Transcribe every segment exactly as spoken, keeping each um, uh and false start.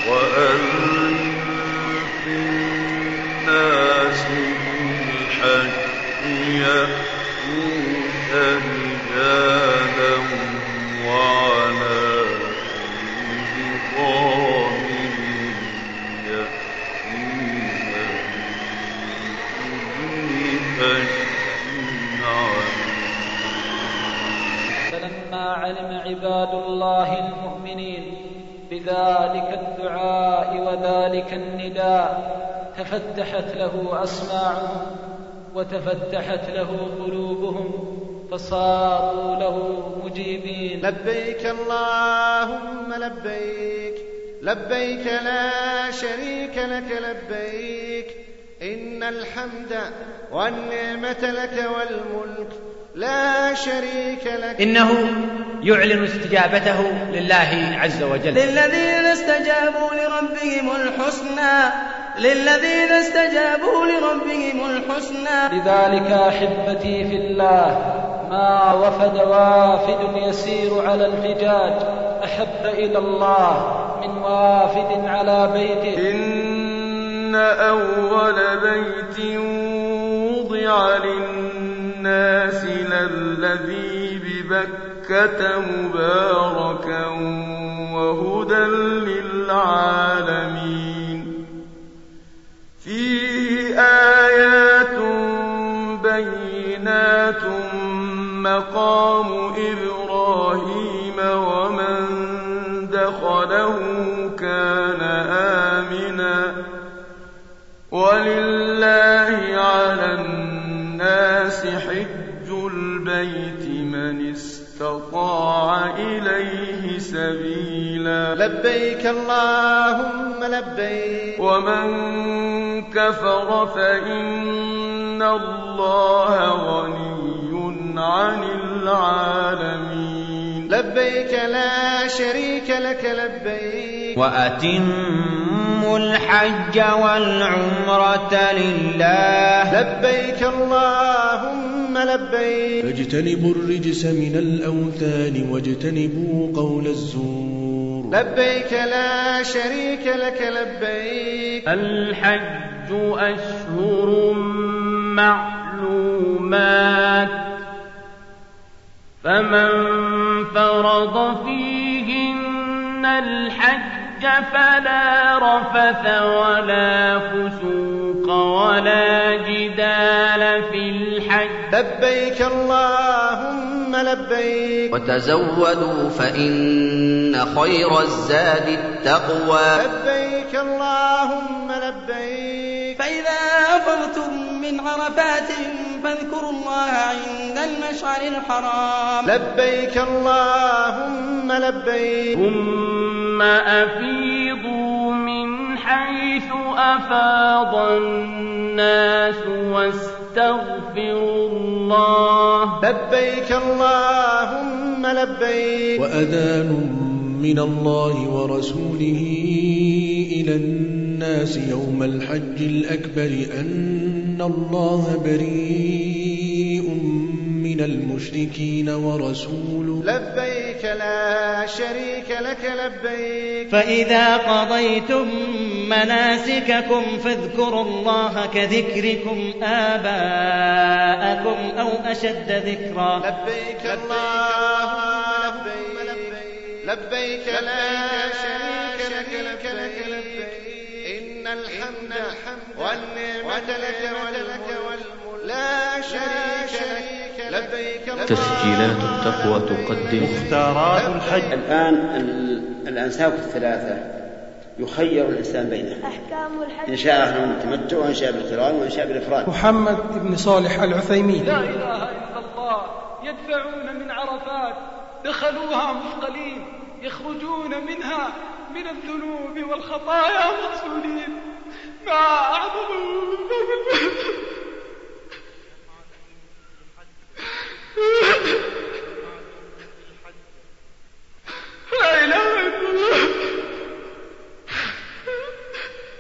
وأذن في الناس بالحج يأتوك رجالا وعلى كل ضامر يأتين من كل فج عميق. فلما علم عباد الله المؤمنين بذلك الدعاء وذلك النداء تفتحت له أسماعهم وتفتحت له قلوبهم فصاروا له مجيبين. لبيك اللهم لبيك لبيك لا شريك لك لبيك إن الحمد والنعمة لك والملك لا شريك لك. إنه يعلن استجابته لله عز وجل. للذين استجابوا لربهم الحسنى للذين استجابوا لربهم الحسنى. لذلك أحبتي في الله ما وفد وافد يسير على الحجاج أحب إلى الله من وافد على بيته. إن أول بيت وضع للناس للذي ببكة مباركا وهدى للعالمين فيه آيات بينات مقام إبراهيم ومن دخله كان آمنا ولله على الناس حج البيت من استطاع إليه سبيلا. لبيك اللهم لبيك ومن كفر فإن الله غني عن العالمين. لبيك لا شريك لك لبيك وأتموا الحج والعمرة لله. لبيك اللهم لبيك فاجتنبوا الرجس من الأوثان واجتنبوا قول الزور. لبيك لا شريك لك لبيك. الحج أشهر معلومات فمن فرض فيهن الحج فلا رفث ولا فسوق ولا جدال في الحج. لبيك اللهم لبيك وتزودوا فإن خير الزاد التقوى. لبيك اللهم لبيك. فإذا أفضتم من عرفات فاذكروا الله عند المشعر الحرام. لبيك اللهم لبيك. ثم أفيضوا من حيث أفاض الناس واستغفروا الله. لبيك اللهم لبيك. وأذان من الله ورسوله إلى الناس يوم الحج الأكبر أن الله بريء من المشركين ورسوله. لبيك لا شريك لك لبيك. فإذا قضيتم مناسككم فاذكروا الله كذكركم آباءكم أو أشد ذكرا. لبيك اللهم لبيك لبيك لا شريك لك لبيك إن الحمد والنعمة لك والملك لا شريك لك. لبيك. تسجيلات التقوى تقدم مختارات الحج. الآن الأنساك الثلاثة يخير الإنسان بينها أحكام الحج إن شاء أهل التمتع وإن شاء بالقران وإن شاء بالإفراد. محمد بن صالح العثيمين. لا إله إلا الله. يدفعون من عرفات دخلوها مثقلين يخرجون منها من الذنوب والخطايا مغسولين. ما أعظم لا إله إلا الله.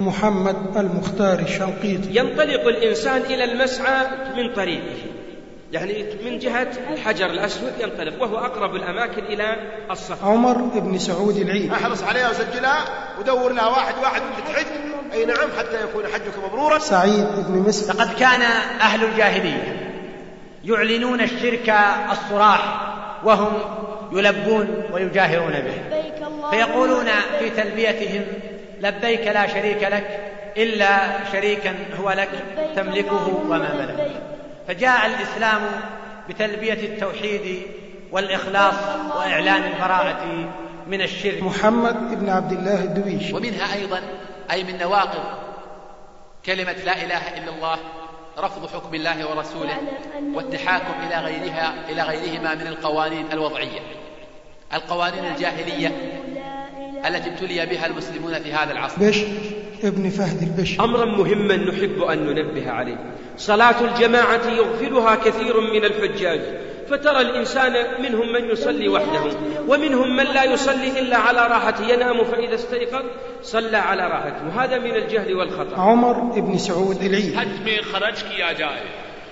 محمد المختار الشنقيطي. ينطلق الإنسان إلى المسعى من طريقه يعني من جهة الحجر الأسود ينطلق، وهو أقرب الأماكن إلى الصف. عمر بن سعود العيد. احرص عليها وسجلها ودور لها واحد واحد تحج. أي نعم، حتى يكون حجك مبرورا. سعيد بن مسعود. لقد كان أهل الجاهلية يعلنون الشرك الصراح وهم يلبون ويجاهرون به، فيقولون في تلبيتهم: لبيك لا شريك لك إلا شريكا هو لك تملكه وما ملك. فجاء الإسلام بتلبية التوحيد والإخلاص وإعلان البراءة من الشرك. محمد بن عبد الله الدويش. ومنها أيضا أي من نواقض كلمة لا إله إلا الله رفض حكم الله ورسوله والتحاكم إلى غيرها إلى غيرهما من القوانين الوضعية، القوانين الجاهلية التي ابتلي بها المسلمون في هذا العصر. بشر ابن فهد البشر. أمرا مهما نحب أن ننبه عليه: صلاة الجماعة يغفلها كثير من الحجاج، فترى الإنسان منهم من يصلي وحده ومنهم من لا يصلي إلا على راحته، ينام فإذا استيقظ صلى على راحته، وهذا من الجهل والخطأ. عمر بن سعود العيد. حج में खर्च किया जाए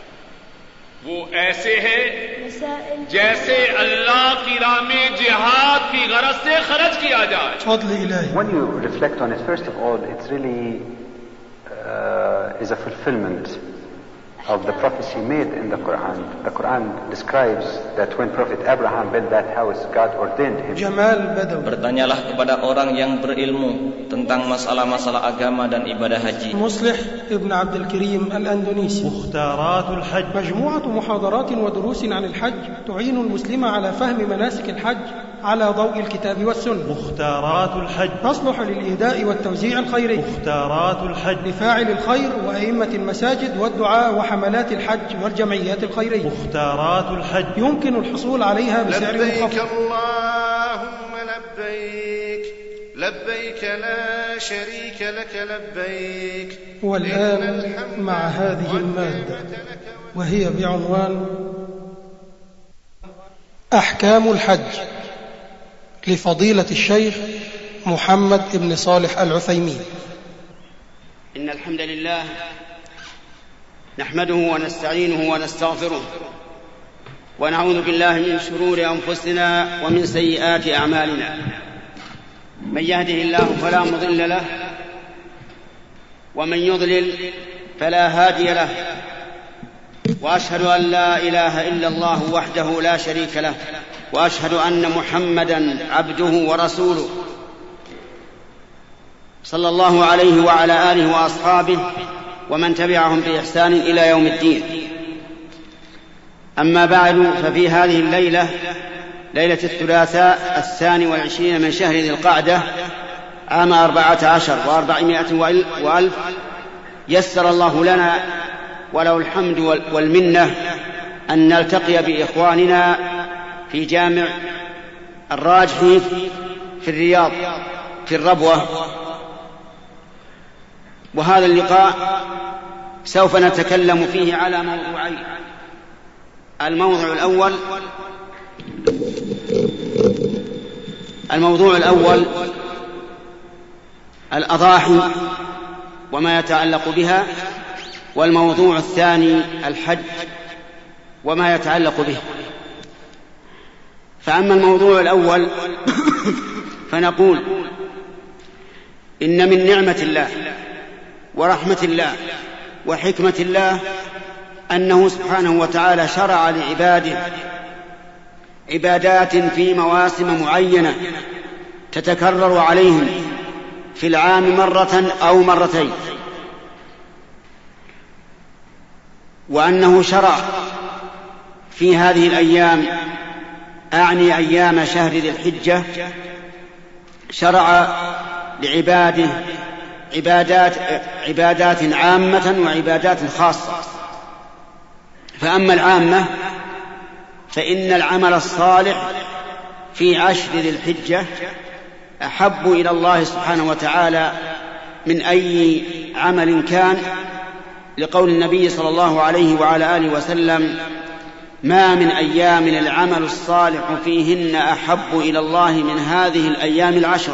वो ऐसे है जैसे अल्लाह की राह में जिहाद की गरज से खर्च किया जाए. فضل إلهي. When you reflect on it, first of all, it really uh, is a fulfillment of the prophecy made in the Quran. The Quran describes that when Prophet Abraham built that house, God ordained him. Jamal Badawi. Bertanyalah kepada orang yang berilmu tentang masalah-masalah agama dan ibadah haji. Muslih ibn Abd al-Karim al-Andonisi. مختارات الحج. مجموعة محاضرات ودروس عن الحج تعين المسلم على فهم مناسك الحج على ضوء الكتاب والسنة. مختارات الحج تصلح للإهداء والتوزيع الخيري. مختارات الحج لفاعل الخير وأئمة المساجد والدعاء وحملات الحج والجمعيات الخيرية. مختارات الحج يمكن الحصول عليها بسعر لبيك منخفض. اللهم لبيك لبيك لا شريك لك لبيك. والآن مع هذه المادة وهي بعنوان أحكام الحج لفضيلة الشيخ محمد بن صالح العثيمين. إن الحمد لله نحمده ونستعينه ونستغفره ونعوذ بالله من شرور أنفسنا ومن سيئات أعمالنا. من يهده الله فلا مضل له ومن يضلل فلا هادي له، وأشهد أن لا إله إلا الله وحده لا شريك له، وأشهد أن محمدا عبده ورسوله صلى الله عليه وعلى آله وأصحابه ومن تبعهم بإحسان إلى يوم الدين. أما بعد، ففي هذه الليلة ليلة الثلاثاء الثاني والعشرين من شهر ذي القعدة عام أربعة عشر وأربعمائة وألف يسر الله لنا وله الحمد والمنة أن نلتقي بإخواننا في جامع الراجحي في الرياض في الربوة. وهذا اللقاء سوف نتكلم فيه على موضوعين: الموضوع الأول الموضوع الأول الأضاحي وما يتعلق بها، والموضوع الثاني الحج وما يتعلق به. فأما الموضوع الأول فنقول إن من نعمة الله ورحمة الله وحكمة الله أنه سبحانه وتعالى شرع لعباده عبادات في مواسم معينة تتكرر عليهم في العام مرة أو مرتين، وأنه شرع في هذه الأيام، أعني أيام شهر ذي الحجة، شرع لعباده عبادات, عبادات عامة وعبادات خاصة. فأما العامة فإن العمل الصالح في عشر ذي الحجة أحب إلى الله سبحانه وتعالى من أي عمل كان، لقول النبي صلى الله عليه وعلى آله وسلم: ما من أيام العمل الصالح فيهن أحب إلى الله من هذه الأيام العشر.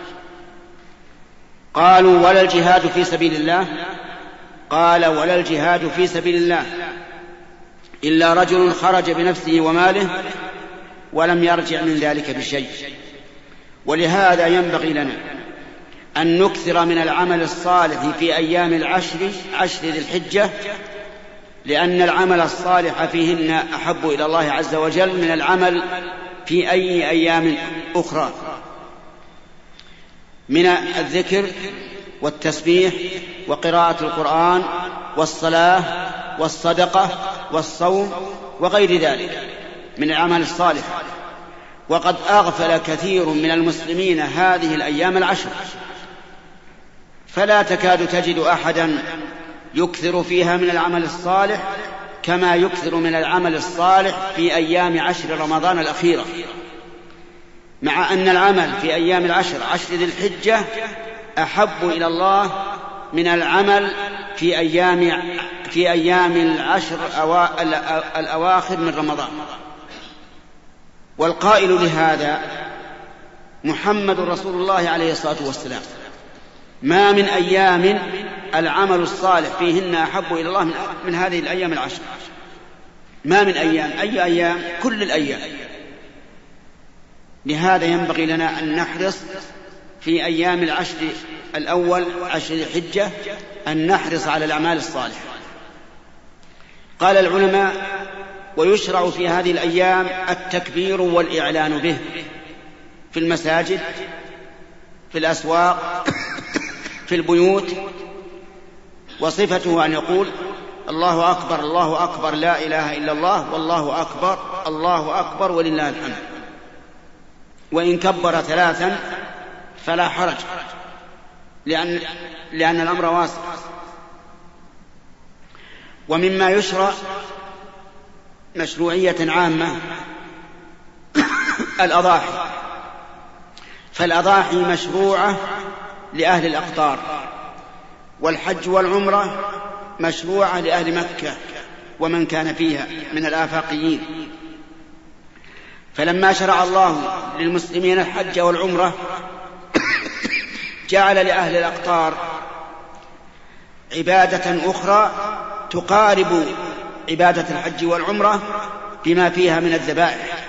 قالوا: ولا الجهاد في سبيل الله؟ قال: ولا الجهاد في سبيل الله. إلا رجل خرج بنفسه وماله ولم يرجع من ذلك بشيء. ولهذا ينبغي لنا أن نكثر من العمل الصالح في أيام العشر عشر ذي الحجة، لأن العمل الصالح فيهن أحب إلى الله عز وجل من العمل في أي أيام أخرى، من الذكر والتسبيح وقراءة القرآن والصلاة والصدقة والصوم وغير ذلك من العمل الصالح. وقد أغفل كثير من المسلمين هذه الأيام العشر، فلا تكاد تجد أحدا يكثر فيها من العمل الصالح كما يكثر من العمل الصالح في أيام عشر رمضان الأخيرة، مع أن العمل في أيام العشر عشر ذي الحجة أحب إلى الله من العمل في أيام في أيام العشر الأواخر من رمضان. والقائل لهذا محمد رسول الله عليه الصلاة والسلام: ما من أيام العمل الصالح فيهن أحب إلى الله من هذه الأيام العشر. ما من أيام، أي أيام؟ كل الأيام. لهذا ينبغي لنا أن نحرص في أيام العشر الأول عشر الحجة أن نحرص على الأعمال الصالحة. قال العلماء: ويشرع في هذه الأيام التكبير والإعلان به في المساجد، في الأسواق، في البيوت، وصفته أن يقول: الله أكبر الله أكبر لا إله إلا الله والله أكبر الله أكبر ولله الحمد. وإن كبر ثلاثا فلا حرج، لأن, لأن الأمر واسع. ومما يشرع مشروعية عامة الأضاحي، فالأضاحي مشروعة لأهل الأقطار، والحج والعمرة مشروعة لأهل مكة ومن كان فيها من الآفاقيين. فلما شرع الله للمسلمين الحج والعمرة جعل لأهل الأقطار عبادة أخرى تقارب عبادة الحج والعمرة بما فيها من الذبائح.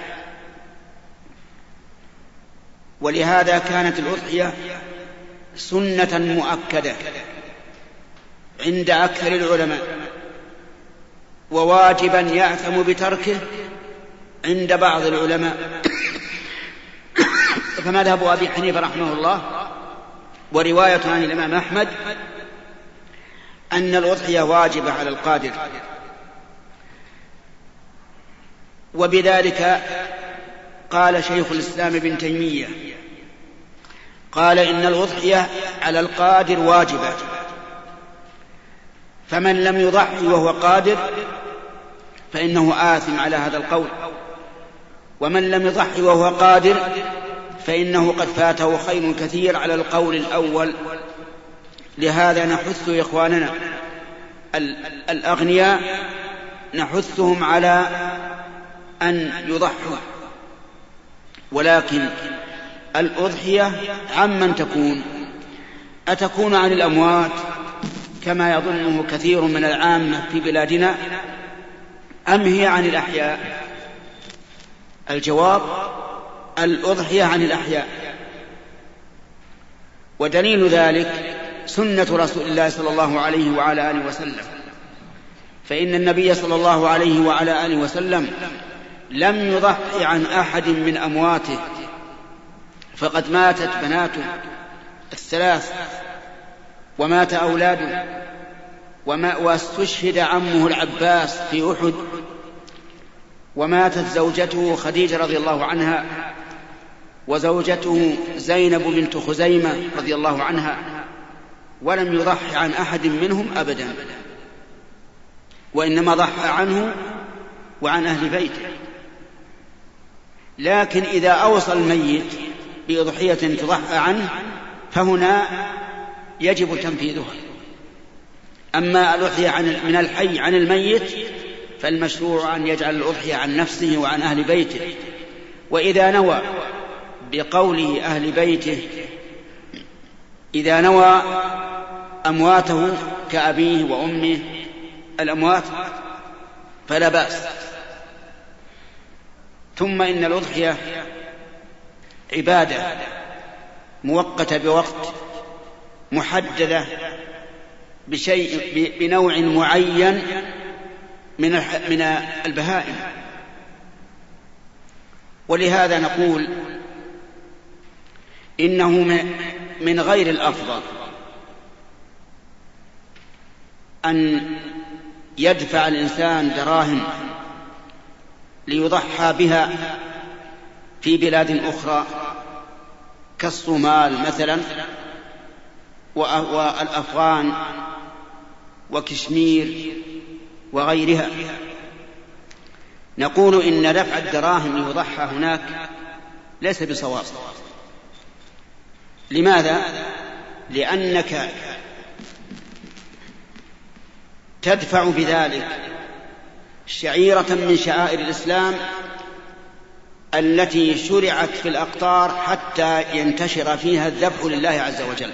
ولهذا كانت الأضحية سنة مؤكدة عند أكثر العلماء، وواجبا يأثم بتركه عند بعض العلماء. فمذهب أبي حنيفة رحمه الله ورواية عن الإمام أحمد أن الأضحية واجبة على القادر، وبذلك قال شيخ الإسلام ابن تيمية، قال: إن الأضحية على القادر واجبة، فمن لم يضحي وهو قادر فإنه آثم على هذا القول، ومن لم يضحي وهو قادر فإنه قد فاته خير كثير على القول الأول. لهذا نحث إخواننا الأغنياء نحثهم على أن يضحوا، ولكن الأضحية عمن تكون؟ أتكون عن الأموات كما يظنه كثير من العامة في بلادنا، أم هي عن الأحياء؟ الجواب: الأضحية عن الأحياء. ودليل ذلك سنة رسول الله صلى الله عليه وعلى آله وسلم، فإن النبي صلى الله عليه وعلى آله وسلم لم يضحي عن أحد من أمواته، فقد ماتت بناته الثلاث ومات أولاده واستشهد عمه العباس في أحد، وماتت زوجته خديجة رضي الله عنها، وزوجته زينب بنت خزيمة رضي الله عنها، ولم يضحي عن أحد منهم أبدا، وإنما ضحى عنه وعن أهل بيته. لكن إذا أوصى الميت بأضحية تضحى عنه فهنا يجب تنفيذها. أما الأضحية من الحي عن الميت فالمشروع أن يجعل الأضحية عن نفسه وعن أهل بيته، وإذا نوى بقوله أهل بيته، إذا نوى أمواته كأبيه وأمه الأموات فلا بأس. ثم إن الأضحية عبادة مؤقتة بوقت، محددة بشيء بنوع معين من من البهائم. ولهذا نقول إنه من غير الأفضل أن يدفع الإنسان دراهم ليضحى بها في بلاد أخرى كالصومال مثلا والأفغان وكشمير وغيرها. نقول إن دفع الدراهم ليضحى هناك ليس بصواب. لماذا؟ لأنك تدفع بذلك شعيرة من شعائر الإسلام التي شرعت في الأقطار حتى ينتشر فيها الذبح لله عز وجل.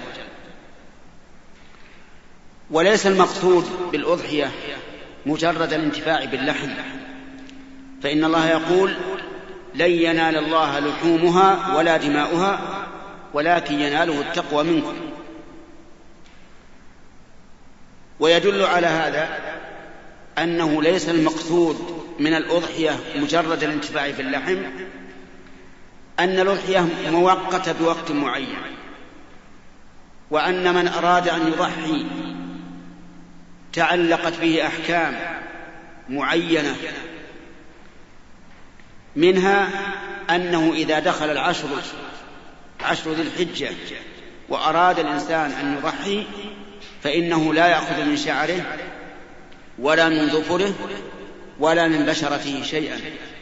وليس المقصود بالأضحية مجرد الانتفاع باللحم، فإن الله يقول: لن ينال الله لحومها ولا دماؤها ولكن يناله التقوى منكم. ويدل على هذا أنه ليس المقصود من الأضحية مجرد الانتفاع باللحم، أن الأضحية مؤقتة بوقت معين، وأن من أراد أن يضحي تعلقت به أحكام معينة، منها أنه إذا دخل العشر عشر ذي الحجة وأراد الإنسان أن يضحي فإنه لا يأخذ من شعره ولا من ظفره ولا من بشرته شيئا.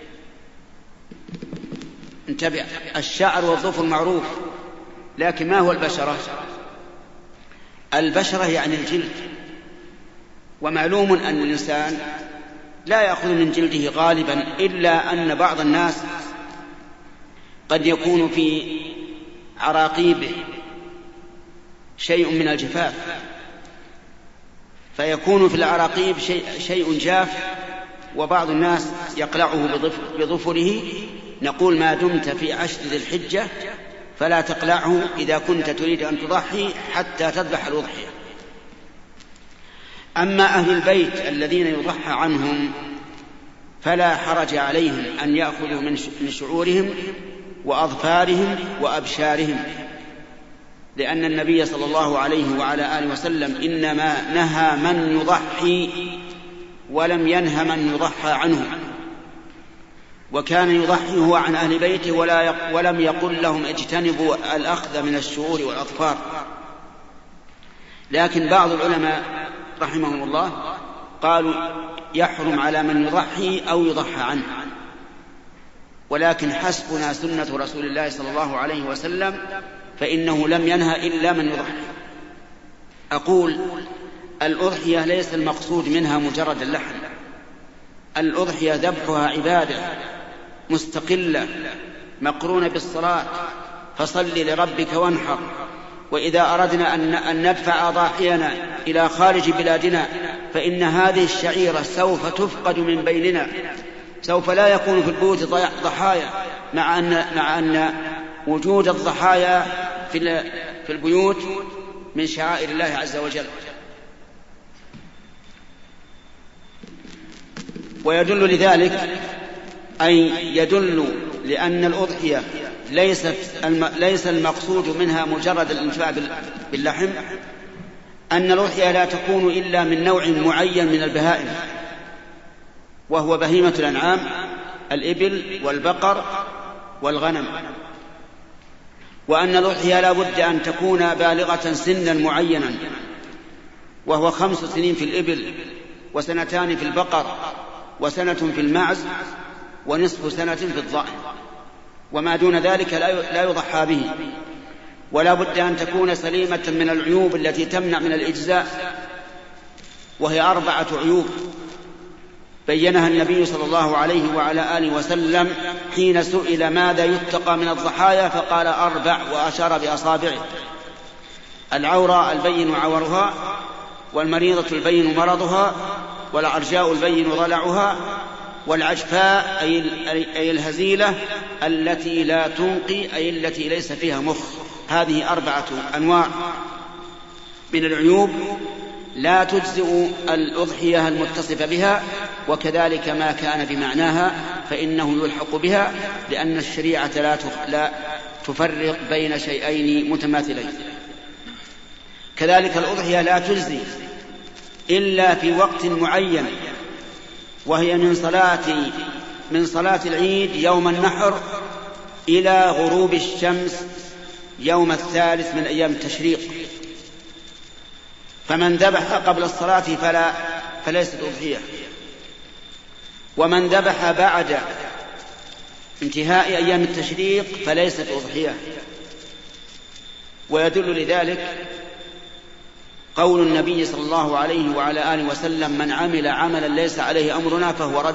انتبه، الشعر والظفر معروف، لكن ما هو البشرة؟ البشرة يعني الجلد، ومعلوم أن الإنسان لا يأخذ من جلده غالبا، إلا أن بعض الناس قد يكون في عراقيبه شيء من الجفاف، فيكون في العراقيب شيء, شيء جاف، وبعض الناس يقلعه بظفره. نقول: ما دمت في عشر ذي الحجة فلا تقلعه إذا كنت تريد أن تضحي حتى تذبح الأضحية. أما أهل البيت الذين يضحى عنهم فلا حرج عليهم أن يأخذوا من شعورهم وأظفارهم وأبشارهم، لأن النبي صلى الله عليه وعلى آله وسلم إنما نهى من يضحي ولم ينهى من يضحى عنه، وكان يضحي هو عن أهل بيته ولا ولم يقل لهم اجتنبوا الأخذ من الشعور والأظفار. لكن بعض العلماء رحمهم الله قالوا يحرم على من يضحي أو يضحى عنه، ولكن حسبنا سنة رسول الله صلى الله عليه وسلم، فإنه لم ينهى إلا من يضحي. أقول: الأضحية ليس المقصود منها مجرد اللحم، الأضحية ذبحها عبادة مستقلة مقرونة بالصلاة، فصل لربك وانحر. وإذا أردنا أن ندفع أضاحينا إلى خارج بلادنا فإن هذه الشعيرة سوف تفقد من بيننا، سوف لا يكون في البيوت ضحايا، مع أن, مع أن وجود الضحايا في البيوت من شعائر الله عز وجل. ويدل لذلك أي يدل لأن الأضحية ليست ليس المقصود منها مجرد الانتفاع باللحم، أن الأضحية لا تكون إلا من نوع معين من البهائم، وهو بهيمة الأنعام، الإبل والبقر والغنم. وأن الأضحية لا بد أن تكون بالغة سنا معينا، وهو خمس سنين في الإبل، وسنتان في البقر، وسنة في المعز، ونصف سنة في الضأن، وما دون ذلك لا يضحى به. ولا بد أن تكون سليمة من العيوب التي تمنع من الإجزاء، وهي أربعة عيوب بينها النبي صلى الله عليه وعلى آله وسلم حين سئل ماذا يتقى من الضحايا فقال: أربع، وأشار بأصابعه: العورة البين عورها، والمريضة البين مرضها، والعرجاء البين ضلعها، والعجفاء أي الهزيلة التي لا تنقي أي التي ليس فيها مخ. هذه أربعة أنواع من العيوب لا تجزئ الأضحية المتصفة بها، وكذلك ما كان بمعناها فإنه يلحق بها، لأن الشريعة لا تفرق بين شيئين متماثلين. كذلك الأضحية لا تجزي إلا في وقت معين، وهي من صلاة من صلاة العيد يوم النحر إلى غروب الشمس يوم الثالث من أيام التشريق. فمن ذبح قبل الصلاة فلا فليست أضحية، ومن ذبح بعد انتهاء أيام التشريق فليست أضحية. ويدل لذلك قول النبي صلى الله عليه وعلى آله وسلم: من عمل عملا ليس عليه أمرنا فهو رد.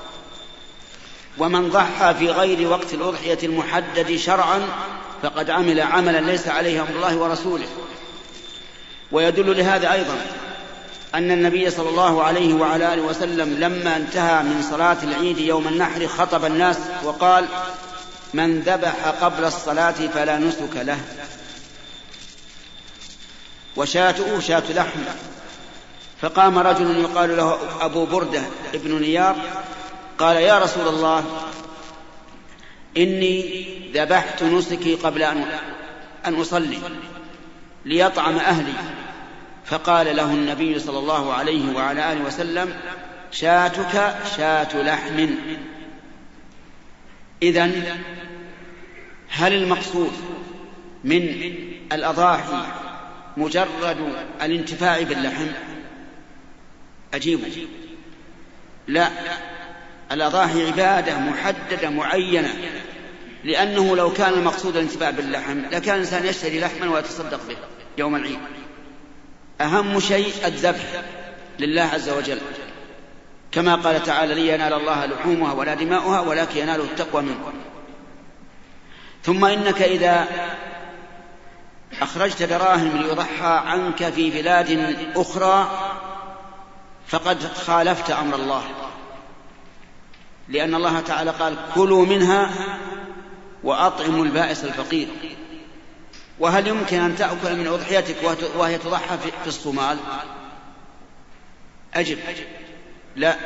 ومن ضحى في غير وقت الأضحية المحدد شرعا فقد عمل عملا ليس عليه أمر الله ورسوله. ويدل لهذا أيضا أن النبي صلى الله عليه وعلى آله وسلم لما انتهى من صلاة العيد يوم النحر خطب الناس وقال: من ذبح قبل الصلاة فلا نسك له. وشاته شاة لحم. فقام رجل يقال له أبو بردة ابن نيار قال: يا رسول الله، إني ذبحت نسكي قبل أن أصلي ليطعم أهلي. فقال له النبي صلى الله عليه وعلى آله وسلم: شاتك شاة لحم. إذن هل المقصود من الأضاحي مجرد الانتفاع باللحم؟ أجيب: لا، الأضاحي عبادة محددة معينة، لأنه لو كان المقصود الانتفاع باللحم لكان الإنسان يشتري لحما ويتصدق به يوم العيد. أهم شيء الذبح لله عز وجل، كما قال تعالى: لن ينال الله لحومها ولا دماؤها ولكن يناله التقوى منكم. ثم إنك إذا أخرجت دراهم ليضحى عنك في بلاد أخرى فقد خالفت أمر الله، لأن الله تعالى قال: كلوا منها وأطعموا البائس الفقير. وهل يمكن أن تأكل من أضحيتك وهي تضحى في الصومال؟ أجب: لا.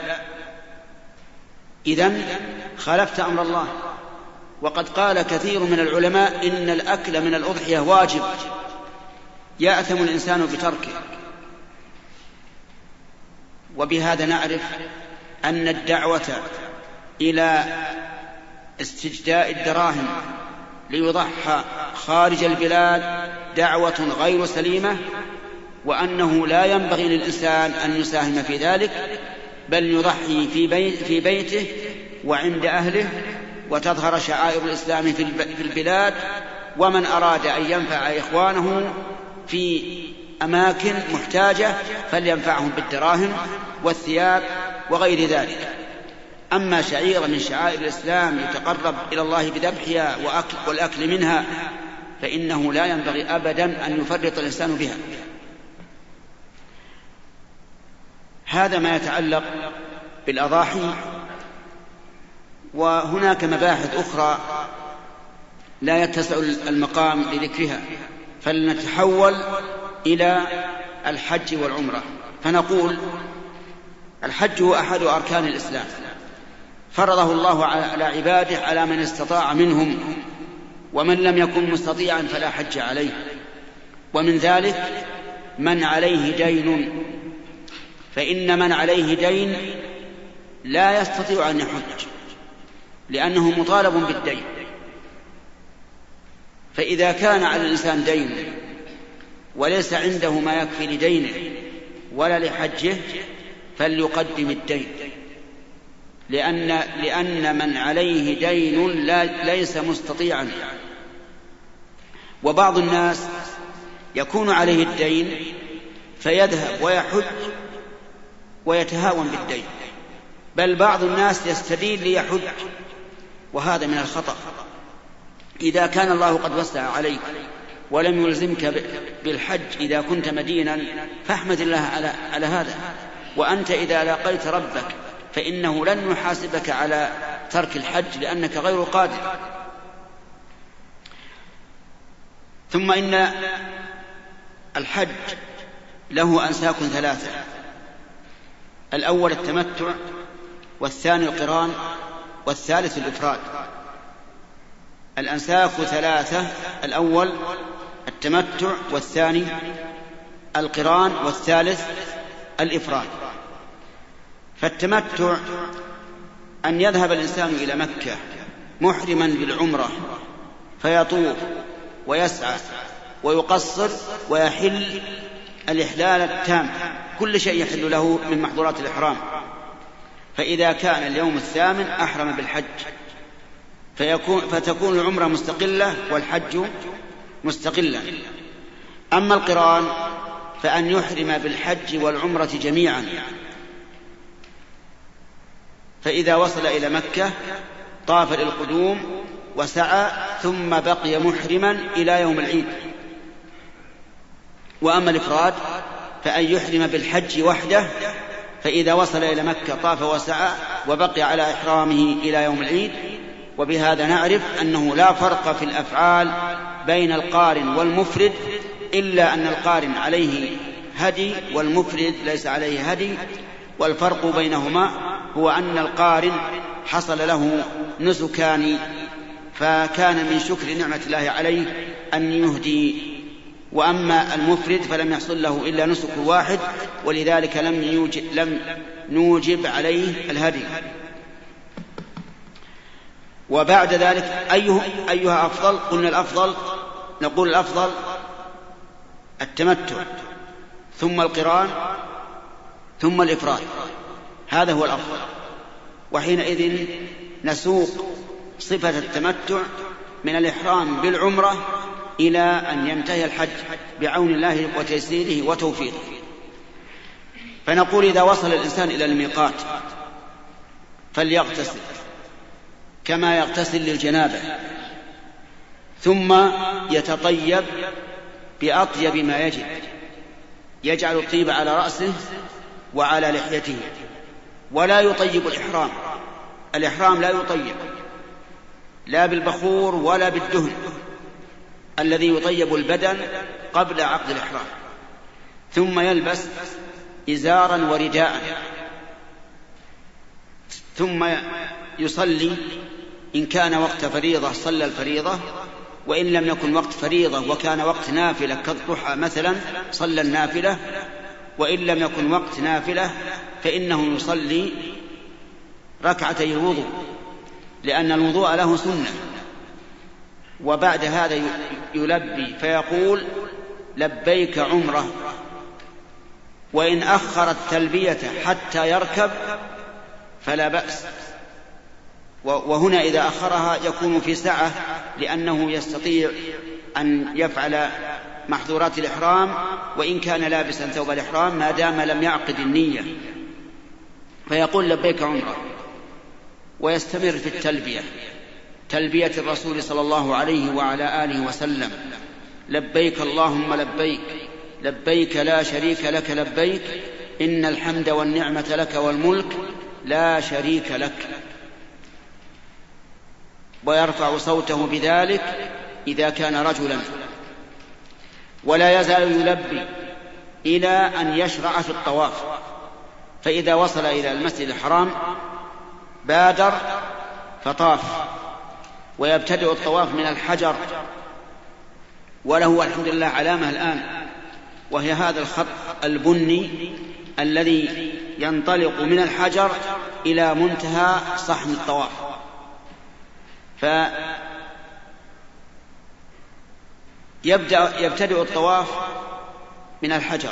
إذن خالفت أمر الله. وقد قال كثير من العلماء إن الأكل من الأضحية واجب يأثم الإنسان بتركه. وبهذا نعرف أن الدعوة إلى استجداء الدراهم ليضحى خارج البلاد دعوة غير سليمة، وأنه لا ينبغي للإنسان أن يساهم في ذلك، بل يضحي في, بيت في بيته وعند أهله، وتظهر شعائر الإسلام في البلاد. ومن أراد أن ينفع إخوانه في أماكن محتاجة فلينفعهم بالدراهم والثياب وغير ذلك. أما شعيرة من شعائر الإسلام يتقرب إلى الله بذبحها وأكل والأكل منها فإنه لا ينبغي أبدا أن يفرط الإنسان بها. هذا ما يتعلق بالأضاحي. وهناك مباحث أخرى لا يتسع المقام لذكرها، فلنتحول إلى الحج والعمرة. فنقول: الحج هو أحد أركان الإسلام، فرضه الله على عباده على من استطاع منهم، ومن لم يكن مستطيعا فلا حج عليه. ومن ذلك من عليه دين، فإن من عليه دين لا يستطيع أن يحج لأنه مطالب بالدين. فإذا كان على الإنسان دين وليس عنده ما يكفي لدينه ولا لحجه فليقدم الدين، لأن, لأن من عليه دين لا ليس مستطيعا. وبعض الناس يكون عليه الدين فيذهب ويحج ويتهاون بالدين، بل بعض الناس يستدين ليحج، وهذا من الخطأ. إذا كان الله قد وسع عليك ولم يلزمك بالحج إذا كنت مدينا فاحمد الله على, على هذا، وأنت إذا لاقيت ربك فإنه لن يحاسبك على ترك الحج لأنك غير قادر. ثم إن الحج له أنساك ثلاثة: الأول التمتع، والثاني القران، والثالث الإفراد. الأنساك ثلاثة: الأول التمتع، والثاني القران، والثالث الإفراد. فالتمتع أن يذهب الإنسان إلى مكة محرما بالعمرة فيطوف ويسعى ويقصر ويحل الإحلال التام، كل شيء يحل له من محظورات الإحرام. فإذا كان اليوم الثامن أحرم بالحج، فيكون فتكون العمرة مستقلة والحج مستقلا. أما القران فأن يحرم بالحج والعمرة جميعا، فإذا وصل إلى مكة طاف للقدوم وسعى ثم بقي محرما إلى يوم العيد. وأما الإفراد فأن يحرم بالحج وحده، فإذا وصل إلى مكة طاف وسعى وبقي على إحرامه إلى يوم العيد. وبهذا نعرف أنه لا فرق في الأفعال بين القارن والمفرد، إلا أن القارن عليه هدي والمفرد ليس عليه هدي. والفرق بينهما هو أن القارن حصل له نسكان، فكان من شكر نعمة الله عليه أن يهدي، وأما المفرد فلم يحصل له إلا نسك واحد، ولذلك لم يوجب, لم نوجب عليه الهدي. وبعد ذلك أيه أيها أفضل؟ قلنا الأفضل، نقول الأفضل التمتع ثم القران ثم الإفراد، هذا هو الأفضل. وحينئذ نسوق صفة التمتع من الإحرام بالعمرة إلى أن ينتهي الحج بعون الله وتيسيره وتوفيقه. فنقول إذا وصل الإنسان إلى الميقات فليغتسل كما يغتسل للجنابة، ثم يتطيب بأطيب ما يجب، يجعل الطيب على رأسه وعلى لحيته، ولا يطيب الإحرام. الإحرام لا يطيب لا بالبخور ولا بالدهن الذي يطيب البدن قبل عقد الإحرام. ثم يلبس إزارا ورداء، ثم يصلي إن كان وقت فريضة صلى الفريضة، وإن لم يكن وقت فريضة وكان وقت نافلة كالضحى مثلا صلى النافلة، وإن لم يكن وقت نافلة فإنه يصلي ركعتي الوضوء، لأن الوضوء له سنة. وبعد هذا يلبي فيقول لبيك عمره، وإن أخر التلبية حتى يركب فلا بأس. وهنا إذا أخرها يكون في سعة، لأنه يستطيع أن يفعل محظورات الإحرام وإن كان لابسا ثوب الإحرام ما دام لم يعقد النية، فيقول لبيك عمره ويستمر في التلبية، تلبية الرسول صلى الله عليه وعلى آله وسلم: لبيك اللهم لبيك، لبيك لا شريك لك لبيك، إن الحمد والنعمة لك والملك لا شريك لك. ويرفع صوته بذلك إذا كان رجلا، ولا يزال يلبي إلى أن يشرع في الطواف. فإذا وصل إلى المسجد الحرام بادر فطاف، ويبتدئ الطواف من الحجر، وله الحمد لله علامة الآن، وهي هذا الخط البني الذي ينطلق من الحجر إلى منتهى صحن الطواف. فيبدأ يبتدئ الطواف من الحجر،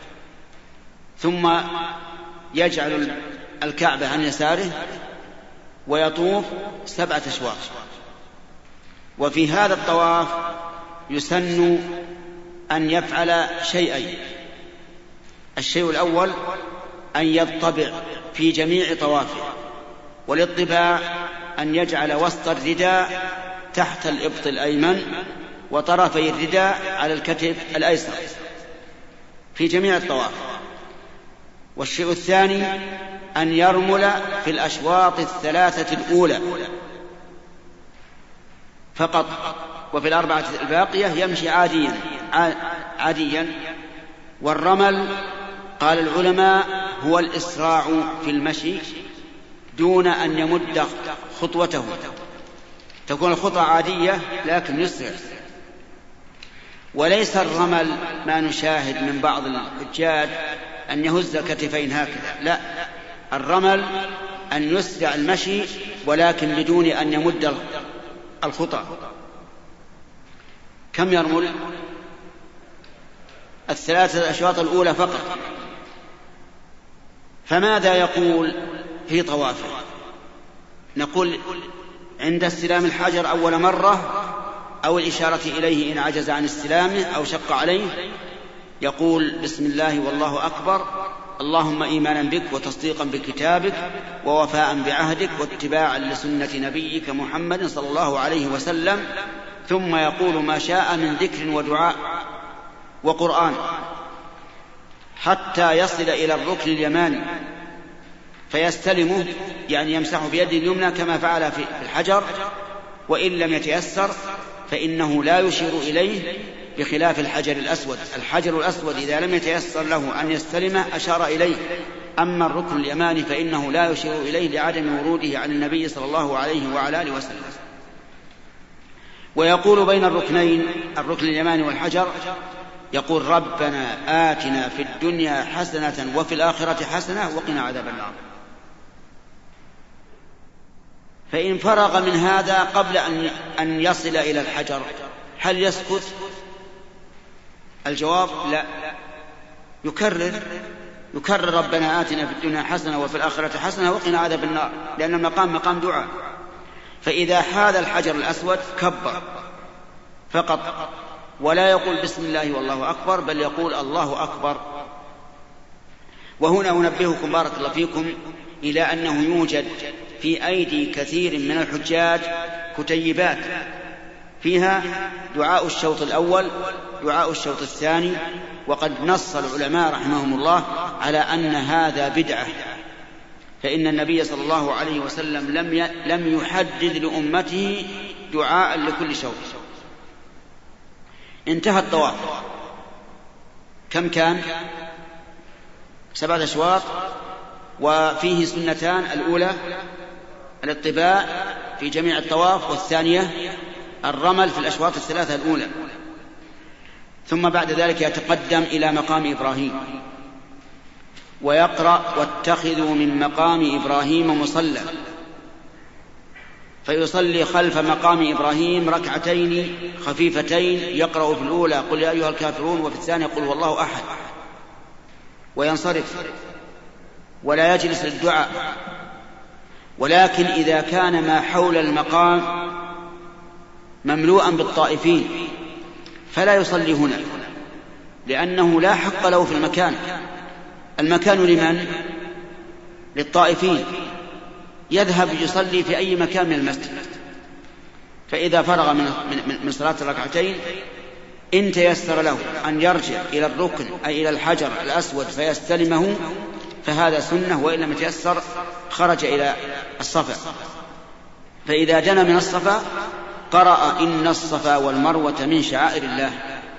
ثم يجعل الكعبة عن يساره ويطوف سبعة أشواط. وفي هذا الطواف يسن أن يفعل شيئين: الشيء الأول أن يضطبع في جميع طوافه، والاضطباع أن يجعل وسط الرداء تحت الإبط الأيمن وطرفي الرداء على الكتف الأيسر في جميع الطواف. والشيء الثاني أن يرمل في الأشواط الثلاثة الأولى فقط، وفي الأربعة الباقية يمشي عاديا عاديا. والرمل قال العلماء هو الإسراع في المشي دون أن يمد خطوته، تكون الخطوة عادية لكن يسرع. وليس الرمل ما نشاهد من بعض الحجاج أن يهز الكتفين هكذا، لا، الرمل أن يسرع المشي ولكن بدون أن يمد الخطى. كم يرمل؟ الثلاثة الأشواط الأولى فقط. فماذا يقول في طوافه؟ نقول عند استلام الحجر أول مرة أو الإشارة إليه إن عجز عن استلامه أو شق عليه يقول بسم الله والله أكبر، اللهم إيمانا بك وتصديقا بكتابك ووفاء بعهدك واتباعا لسنة نبيك محمد صلى الله عليه وسلم، ثم يقول ما شاء من ذكر ودعاء وقرآن حتى يصل إلى الركن اليماني فيستلمه، يعني يمسحه بيده اليمنى كما فعل في الحجر، وإن لم يتيسر فإنه لا يشير إليه بخلاف الحجر الأسود. الحجر الأسود إذا لم يتيسر له أن يستلمه أشار إليه، أما الركن اليماني فإنه لا يشير إليه لعدم وروده عن النبي صلى الله عليه وعلى آله وسلم. ويقول بين الركنين الركن اليماني والحجر يقول ربنا آتنا في الدنيا حسنة وفي الآخرة حسنة وقنا عذاب النار. فإن فرغ من هذا قبل أن يصل إلى الحجر هل يسكت؟ الجواب لا، يكرر يكرر ربنا آتنا في الدنيا حسنة وفي الآخرة حسنة وقنا عذاب النار، لأن المقام مقام دعاء. فإذا حاذ الحجر الأسود كبر فقط، ولا يقول بسم الله والله أكبر، بل يقول الله أكبر. وهنا أنبهكم بارك الله فيكم إلى أنه يوجد في أيدي كثير من الحجاج كتيبات فيها دعاء الشوط الأول دعاء الشوط الثاني، وقد نص العلماء رحمهم الله على أن هذا بدعة، فإن النبي صلى الله عليه وسلم لم لم يحدد لأمته دعاء لكل شوط. انتهى الطواف، كم كان؟ سبعة أشواط، وفيه سنتان: الأولى الاطباء في جميع الطواف، والثانية الرمل في الأشواط الثلاثة الأولى. ثم بعد ذلك يتقدم إلى مقام إبراهيم ويقرأ واتخذوا من مقام إبراهيم مصلى، فيصلي خلف مقام إبراهيم ركعتين خفيفتين، يقرأ في الأولى قل يا أيها الكافرون وفي الثانية قل هو الله أحد، وينصرف ولا يجلس للدعاء. ولكن إذا كان ما حول المقام مملوءا بالطائفين فلا يصلي هنا، لأنه لا حق له في المكان. المكان لمن؟ للطائفين، يذهب يصلي في أي مكان من المسجد. فإذا فرغ من, من, من صلاة الركعتين إن تيسر له أن يرجع إلى الركن أي إلى الحجر الأسود فيستلمه فهذا سنة، وإن لم يتيسر خرج إلى الصفا. فإذا دنا من الصفا قرأ إن الصفا والمروة من شعائر الله.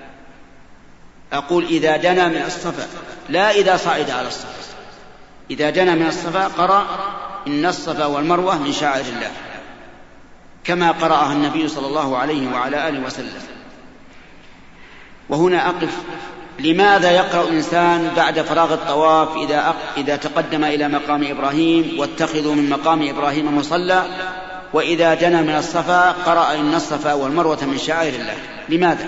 أقول إذا دنا من الصفا، لا إذا صعد على الصفا. إذا دنا من الصفا قرأ إن الصفا والمروة من شعائر الله، كما قرأها النبي صلى الله عليه وعلى آله وسلم. وهنا أقف، لماذا يقرأ الإنسان بعد فراغ الطواف إذا, إذا تقدم إلى مقام إبراهيم واتخذوا من مقام إبراهيم مصلى، وإذا دنا من الصفا قرأ إن الصفا والمروة من شعائر الله؟ لماذا؟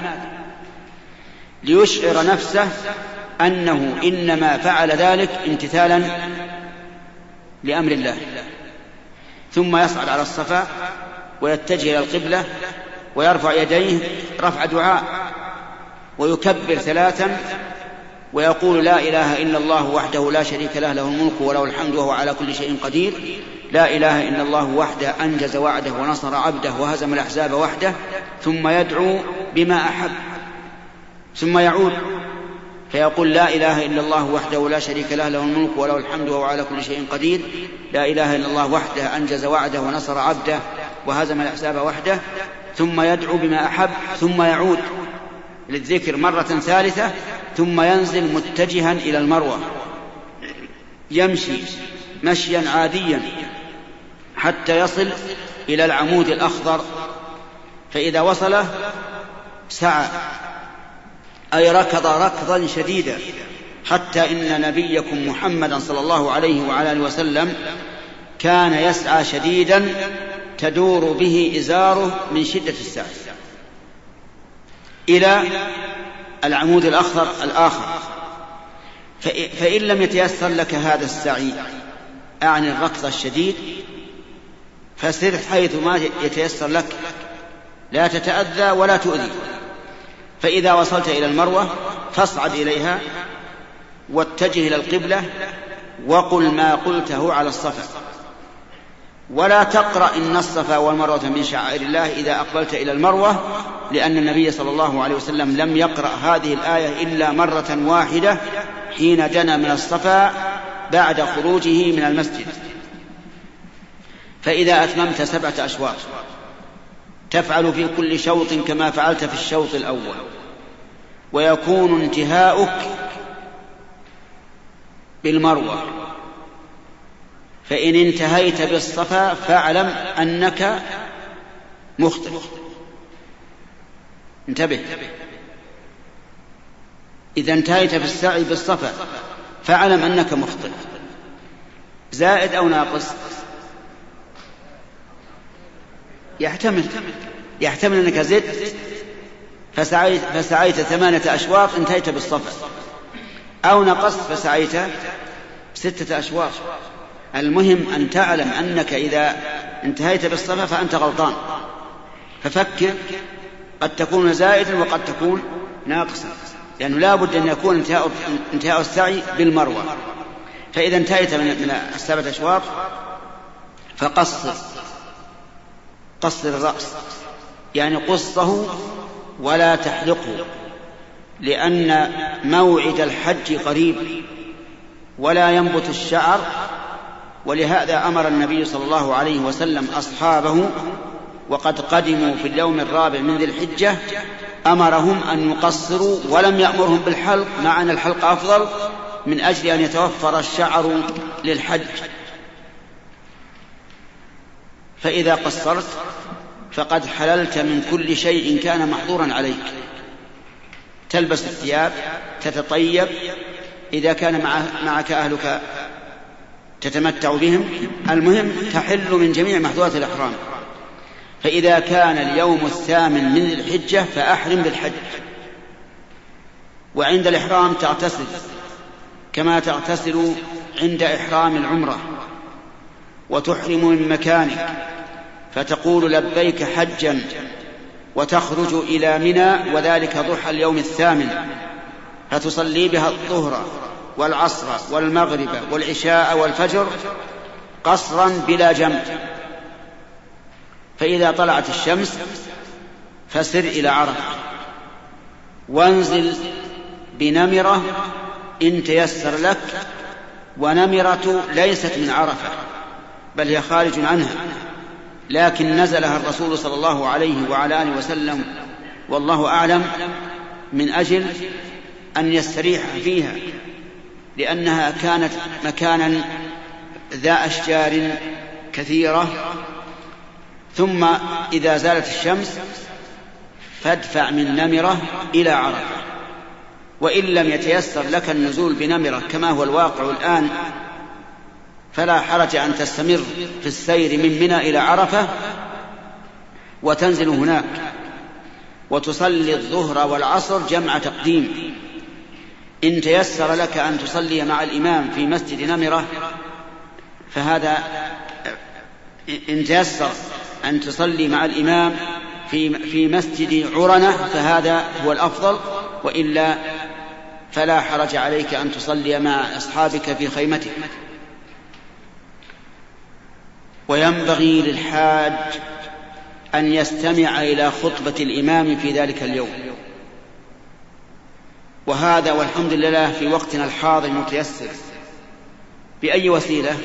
ليشعر نفسه أنه إنما فعل ذلك امتثالا لأمر الله، ثم يصعد على الصفا ويتجه إلى القبلة ويرفع يديه رفع دعاء ويكبر ثلاثا ويقول لا إله إلا الله وحده لا شريك له، له الملك وله الحمد وهو على كل شيء قدير، لا إله إلا الله وحده أنجز وعده ونصر عبده وهزم الأحزاب وحده، ثم يدعو بما أحب، ثم يعود فيقول لا إله إلا الله وحده لا شريك له له الملك وله الحمد وهو على كل شيء قدير، لا إله إلا الله وحده أنجز وعده ونصر عبده وهزم الأحزاب وحده، ثم يدعو بما أحب، ثم يعود للذكر مرة ثالثة، ثم ينزل متجها إلى المروة يمشي مشيا عاديا حتى يصل إلى العمود الأخضر، فإذا وصله سعى أي ركض ركضا شديدا، حتى إن نبيكم محمدا صلى الله عليه وعلى آله وسلم كان يسعى شديدا تدور به إزاره من شدة السعي إلى العمود الأخضر الآخر. فإن لم يتيسر لك هذا السعي أعني الركض الشديد فسر حيث ما يتيسر لك، لا تتأذى ولا تؤذي. فإذا وصلت إلى المروة فاصعد إليها واتجه إلى القبلة وقل ما قلته على الصفا، ولا تقرأ إن الصفا والمروة من شعائر الله إذا أقبلت إلى المروة، لأن النبي صلى الله عليه وسلم لم يقرأ هذه الآية إلا مرة واحدة حين دنا من الصفا بعد خروجه من المسجد. فإذا أتممت سبعة أشواط تفعل في كل شوط كما فعلت في الشوط الأول، ويكون انتهاؤك بالمروة. فإن انتهيت بالصفا فاعلم أنك مخطئ، انتبه. إذا انتهيت في السعي بالصفا فاعلم أنك مخطئ، زائد أو ناقص يحتمل يحتمل أنك زدت فسعيت, فسعيت ثمانية أشواط انتهيت بالصفا، أو نقصت فسعيت ستة أشواط. المهم أن تعلم أنك إذا انتهيت بالصفا فأنت غلطان، ففكر، قد تكون زائدا وقد تكون ناقصا، لأنه لا بد أن يكون انتهاء, انتهاء السعي بالمروة. فإذا انتهيت من السبعة أشواط فقصر قصر الرأس، يعني قصه ولا تحلقه، لأن موعد الحج قريب ولا ينبت الشعر. ولهذا أمر النبي صلى الله عليه وسلم أصحابه وقد قدموا في اليوم الرابع من ذي الحجة أمرهم أن يقصروا ولم يأمرهم بالحلق، مع أن الحلق أفضل من أجل أن يتوفر الشعر للحج. فإذا قصرت فقد حللت من كل شيء كان محظورا عليك، تلبس الثياب، تتطيب، إذا كان معك أهلك تتمتع بهم، المهم تحل من جميع محظورات الإحرام. فإذا كان اليوم الثامن من الحجة فأحرم بالحج، وعند الإحرام تغتسل كما تغتسل عند إحرام العمرة، وتحرم من مكانك فتقول لبيك حجا، وتخرج إلى منى وذلك ضحى اليوم الثامن، فتصلي بها الظهر والعصر والمغرب والعشاء والفجر قصرا بلا جمع. فإذا طلعت الشمس فسر إلى عرفة وانزل بنمرة إن تيسر لك، ونمرة ليست من عرفة بل هي خارج عنها، لكن نزلها الرسول صلى الله عليه وعلى آله وسلم والله أعلم من أجل أن يستريح فيها، لأنها كانت مكانا ذا أشجار كثيرة. ثم إذا زالت الشمس فادفع من نمرة إلى عرفة، وإن لم يتيسر لك النزول بنمرة كما هو الواقع الآن فلا حرج أن تستمر في السير من منى إلى عرفة وتنزل هناك وتصلي الظهر والعصر جمع تقديم. إن تيسر لك أن تصلي مع الإمام في مسجد نمرة فهذا، إن تيسر أن تصلي مع الإمام في في مسجد عرنة فهذا هو الأفضل، وإلا فلا حرج عليك أن تصلي مع أصحابك في خيمتك. وينبغي للحاج أن يستمع إلى خطبة الإمام في ذلك اليوم، وهذا والحمد لله في وقتنا الحاضر متيسر. بأي وسيلة؟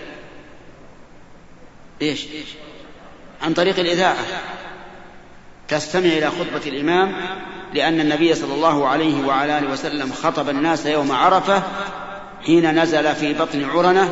إيش؟ عن طريق الإذاعة، تستمع إلى خطبة الإمام، لأن النبي صلى الله عليه وعلى آله وسلم خطب الناس يوم عرفة حين نزل في بطن عرنة،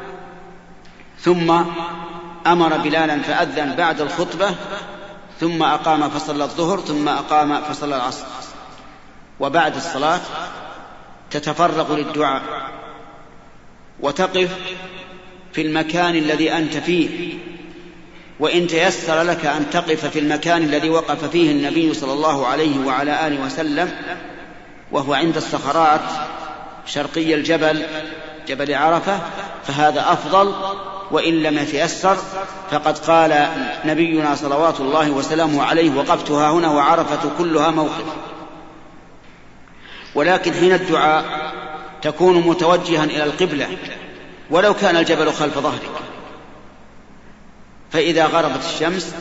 ثم أمر بلالا فأذن بعد الخطبة، ثم أقام فصلى الظهر، ثم أقام فصلى العصر. وبعد الصلاة تتفرغ للدعاء وتقف في المكان الذي أنت فيه، وإن تيسر لك أن تقف في المكان الذي وقف فيه النبي صلى الله عليه وعلى آله وسلم، وهو عند الصخرات شرقي الجبل جبل عرفة، فهذا أفضل. وإن لم يتيسر فقد قال نبينا صلوات الله وسلامه عليه: وقفتها هنا وعرفة كلها موقف. ولكن حين الدعاء تكون متوجها إلى القبلة ولو كان الجبل خلف ظهرك. فإذا غربت الشمس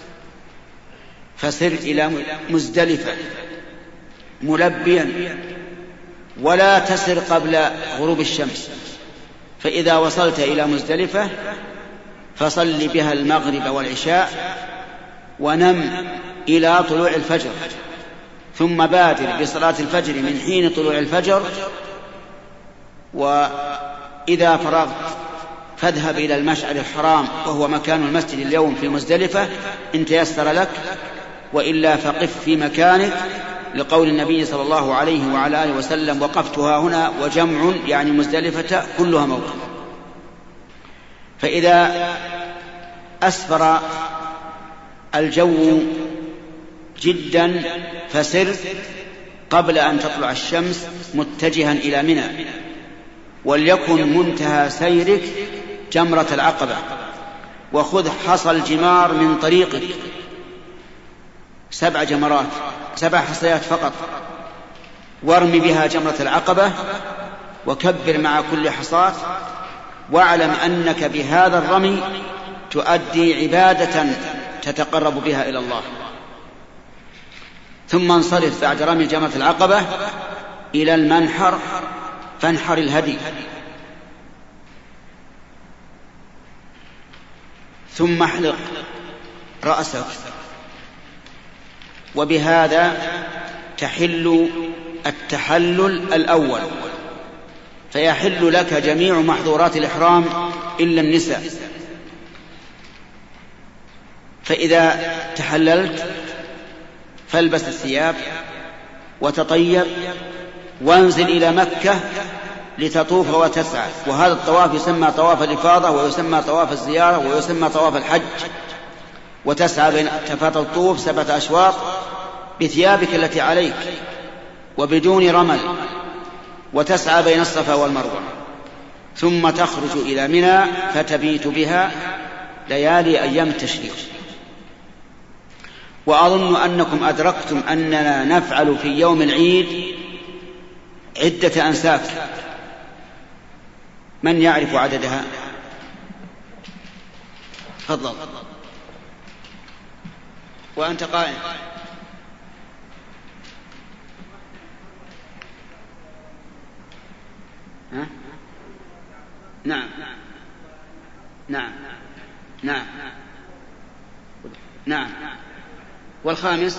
فسر إلى مزدلفة ملبيا، ولا تسر قبل غروب الشمس. فإذا وصلت إلى مزدلفة فصل بها المغرب والعشاء ونم إلى طلوع الفجر، ثم بادر بصلاة الفجر من حين طلوع الفجر. وإذا فرغت فاذهب إلى المشعر الحرام وهو مكان المسجد اليوم في مزدلفة إن تيسر لك، وإلا فقف في مكانك، لقول النبي صلى الله عليه وعلى آله وسلم: وقفتها هنا وجمع يعني مزدلفة كلها موقف. فإذا أسفر الجو جدا فسر قبل أن تطلع الشمس متجها إلى منى، وليكن منتهى سيرك جمرة العقبة، وخذ حصى الجمار من طريقك، سبع جمرات سبع حصيات فقط، وارم بها جمرة العقبة وكبر مع كل حصاة، واعلم أنك بهذا الرمي تؤدي عبادة تتقرب بها إلى الله. ثم انصرف بعد رمي جمرة العقبة إلى المنحر فانحر الهدي، ثم احلق رأسك، وبهذا تحل التحلل الأول، فيحل لك جميع محظورات الإحرام إلا النساء. فإذا تحللت فالبس الثياب وتطيب وانزل إلى مكة لتطوف وتسعى. وهذا الطواف يسمى طواف الإفاضة، ويسمى طواف الزيارة، ويسمى طواف الحج. وتسعى بين تفاضل الطوف سبعة أشواط بثيابك التي عليك وبدون رمل، وتسعى بين الصفا والمروة، ثم تخرج إلى منى فتبيت بها ليالي أيام التشريق. وأظن أنكم أدركتم أننا نفعل في يوم العيد عدة أنساك. من يعرف عددها؟ تفضل. وأنت قائم. ها؟ نعم نعم نعم نعم. والخامس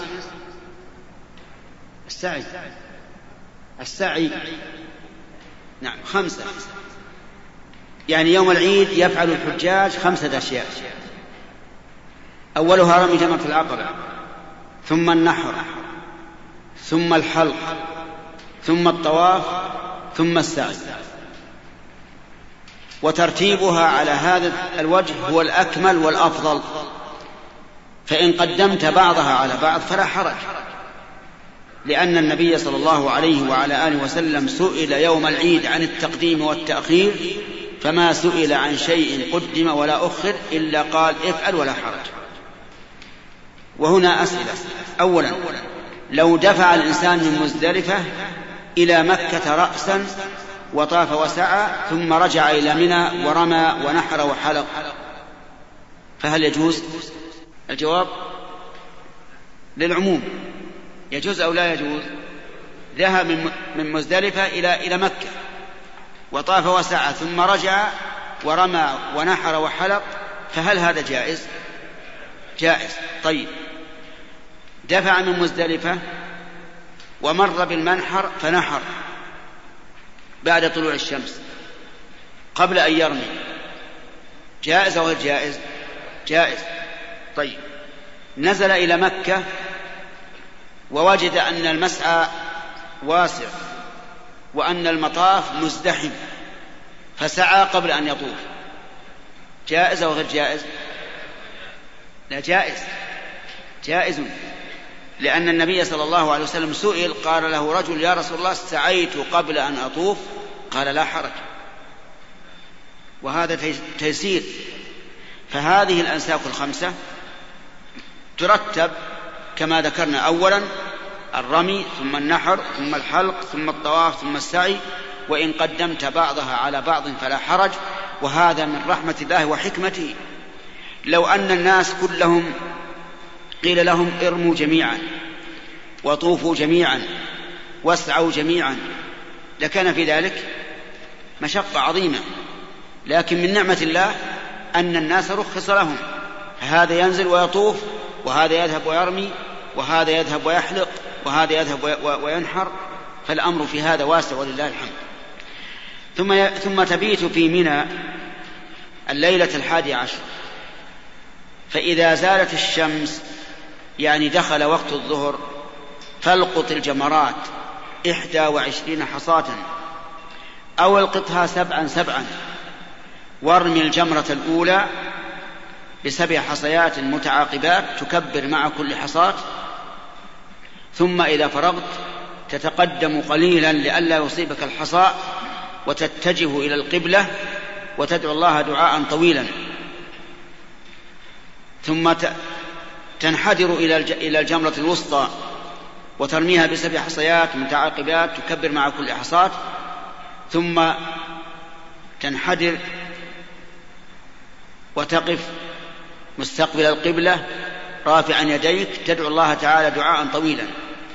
السعي السعي نعم خمسة. يعني يوم العيد يفعل الحجاج خمسة أشياء: أولها رمي جمرة العقبة، ثم النحر، ثم الحلق، ثم الطواف، ثم السعي. وترتيبها على هذا الوجه هو الأكمل والأفضل، فإن قدمت بعضها على بعض فلا حرج، لأن النبي صلى الله عليه وعلى آله وسلم سئل يوم العيد عن التقديم والتأخير، فما سئل عن شيء قدم ولا أخر إلا قال: افعل ولا حرج. وهنا أسئلة. أولا، لو دفع الإنسان من مزدلفة إلى مكة رأسا وطاف وسعى ثم رجع إلى منى ورمى ونحر وحلق، فهل يجوز؟ الجواب للعموم: يجوز أو لا يجوز؟ ذهب من مزدلفة إلى إلى مكة وطاف وسعى ثم رجع ورمى ونحر وحلق، فهل هذا جائز؟ جائز. طيب، دفع من مزدلفة ومر بالمنحر فنحر بعد طلوع الشمس قبل أن يرمي، جائز أو غير جائز؟ جائز. طيب، نزل إلى مكة ووجد أن المسعى واسع وأن المطاف مزدحم فسعى قبل أن يطوف، جائز أو غير جائز؟ لا، جائز، جائز، لأن النبي صلى الله عليه وسلم سئل قال له رجل يا رسول الله سعيت قبل أن أطوف، قال لا حرج، وهذا تيسير. فهذه الأنساك الخمسة ترتب كما ذكرنا: أولا الرمي، ثم النحر، ثم الحلق، ثم الطواف، ثم السعي، وإن قدمت بعضها على بعض فلا حرج. وهذا من رحمة الله وحكمته. لو أن الناس كلهم قيل لهم ارموا جميعا وطوفوا جميعا واسعوا جميعا لكان في ذلك مشقة عظيمة، لكن من نعمة الله أن الناس رخص لهم، هذا ينزل ويطوف، وهذا يذهب ويرمي، وهذا يذهب ويحلق، وهذا يذهب وينحر، فالأمر في هذا واسع ولله الحمد. ثم ثم تبيت في منى الليلة الحادي عشر، فإذا زالت الشمس يعني دخل وقت الظهر فالقط الجمرات إحدى وعشرين حصاة أو القطها سبعا سبعا، وارمي الجمرة الأولى بسبع حصيات متعاقبات تكبر مع كل حصاة، ثم إذا فرغت تتقدم قليلا لئلا يصيبك الحصاء وتتجه إلى القبلة وتدعو الله دعاء طويلا، ثم تنحدر إلى الجمرة الوسطى وترميها بسبع حصيات متعاقبات تكبر مع كل حصاة، ثم تنحدر وتقف مستقبل القبلة رافعا يديك تدعو الله تعالى دعاء طويلا،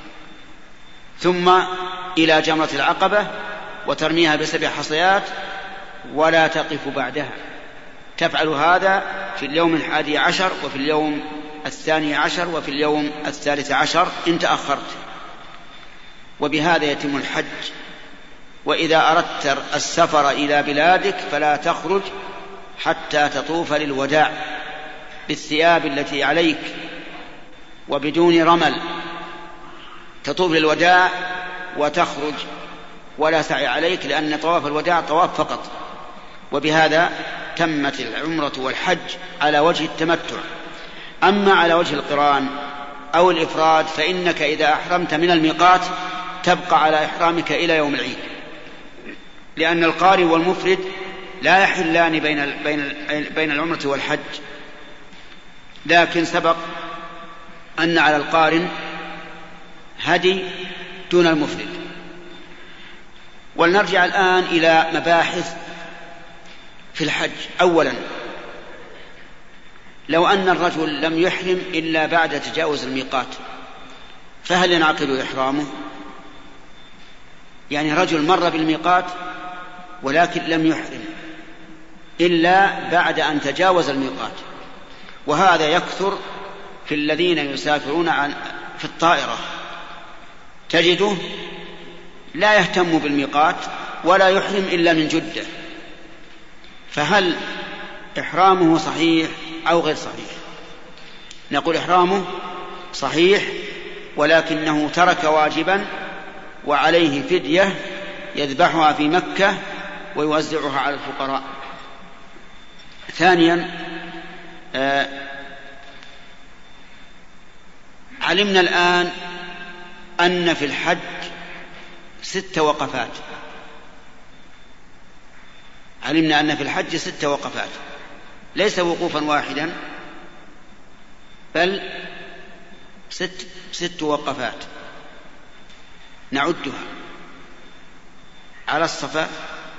ثم إلى جمرة العقبة وترميها بسبع حصيات ولا تقف بعدها. تفعل هذا في اليوم الحادي عشر وفي اليوم الثاني عشر وفي اليوم الثالث عشر إن تأخرت، وبهذا يتم الحج. وإذا أردت السفر إلى بلادك فلا تخرج حتى تطوف للوداع بالثياب التي عليك وبدون رمل، تطوف للوداع وتخرج ولا سعي عليك، لأن طواف الوداع طواف فقط. وبهذا تمت العمرة والحج على وجه التمتع. أما على وجه القران أو الإفراد فإنك إذا أحرمت من الميقات تبقى على إحرامك إلى يوم العيد، لأن القارن والمفرد لا يحلان بين بين بين العمرة والحج، لكن سبق أن على القارن هدي دون المفرد. ولنرجع الآن إلى مباحث في الحج. أولا، لو أن الرجل لم يحرم إلا بعد تجاوز الميقات فهل ينعقد إحرامه؟ يعني رجل مر بالميقات ولكن لم يحرم إلا بعد أن تجاوز الميقات، وهذا يكثر في الذين يسافرون عن في الطائرة، تجده لا يهتم بالميقات ولا يحرم إلا من جدة، فهل إحرامه صحيح أو غير صحيح؟ نقول إحرامه صحيح، ولكنه ترك واجبا وعليه فدية يذبحها في مكة ويوزعها على الفقراء. ثانيا، آه علمنا الآن أن في الحج ست وقفات، علمنا أن في الحج ست وقفات، ليس وقوفا واحدا بل ست, ست وقفات نعدها على الصفا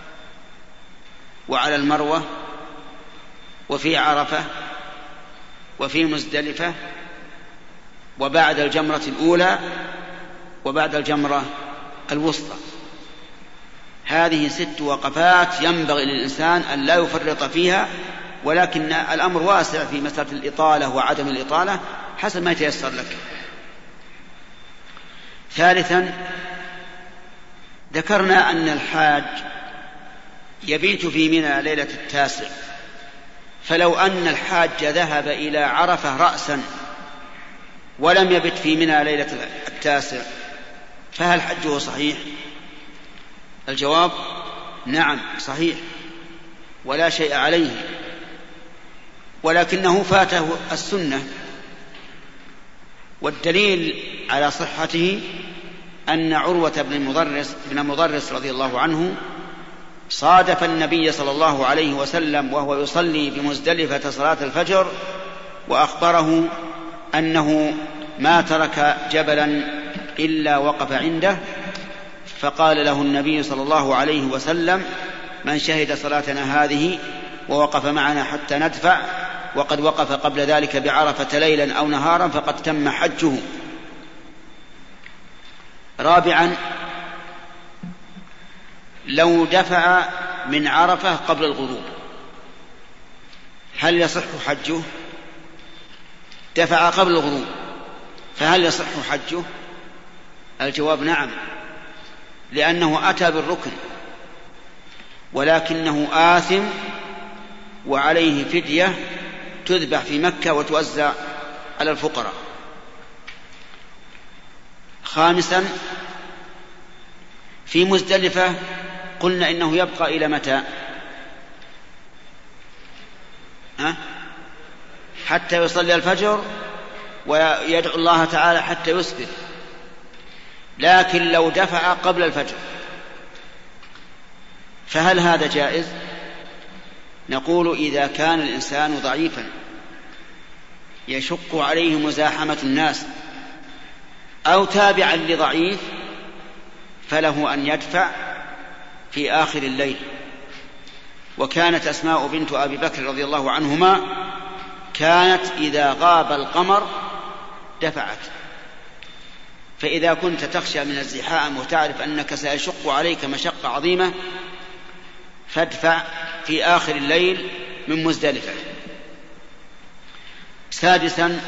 وعلى المروة وفي عرفة وفي مزدلفة وبعد الجمرة الأولى وبعد الجمرة الوسطى. هذه ست وقفات ينبغي للإنسان أن لا يفرط فيها، ولكن الأمر واسع في مسألة الإطالة وعدم الإطالة حسب ما يتيسر لك. ثالثا، ذكرنا أن الحاج يبيت في منى ليلة التاسع، فلو أن الحاج ذهب إلى عرفة رأسا ولم يبت في منى ليلة التاسع فهل حجه صحيح؟ الجواب نعم صحيح ولا شيء عليه، ولكنه فاته السنة. والدليل على صحته أن عروة بن المضرس بن المضرس رضي الله عنه صادف النبي صلى الله عليه وسلم وهو يصلي بمزدلفة صلاة الفجر، وأخبره أنه ما ترك جبلا إلا وقف عنده، فقال له النبي صلى الله عليه وسلم: من شهد صلاتنا هذه ووقف معنا حتى ندفع وقد وقف قبل ذلك بعرفة ليلا أو نهارا فقد تم حجه. رابعا، لو دفع من عرفة قبل الغروب هل يصح حجه؟ دفع قبل الغروب فهل يصح حجه؟ الجواب نعم، لأنه أتى بالركن، ولكنه آثم وعليه فدية تذبح في مكة وتوزع على الفقراء. خامسا، في مزدلفة قلنا إنه يبقى إلى متى؟ ها؟ حتى يصلي الفجر ويدعو الله تعالى حتى يسبح، لكن لو دفع قبل الفجر فهل هذا جائز؟ نقول إذا كان الإنسان ضعيفا يشق عليه مزاحمة الناس أو تابعا لضعيف فله أن يدفع في آخر الليل. وكانت أسماء بنت أبي بكر رضي الله عنهما كانت إذا غاب القمر دفعت، فإذا كنت تخشى من الزحام وتعرف أنك سيشق عليك مشقة عظيمة فادفع في آخر الليل من مزدلفة. سادسا،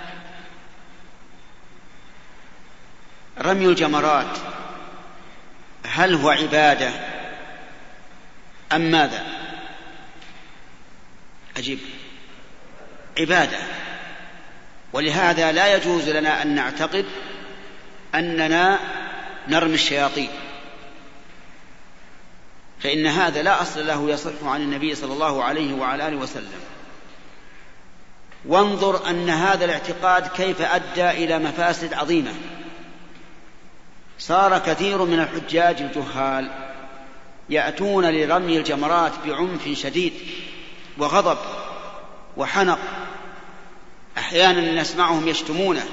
رمي الجمرات هل هو عبادة أم ماذا؟ أجيب عبادة، ولهذا لا يجوز لنا أن نعتقد أننا نرمي الشياطين، فإن هذا لا أصل له يصح عن النبي صلى الله عليه وعلى آله وسلم. وانظر أن هذا الاعتقاد كيف أدى إلى مفاسد عظيمة. صار كثير من الحجاج الجهال يأتون لرمي الجمرات بعنف شديد وغضب وحنق، أحيانا نسمعهم يشتمونه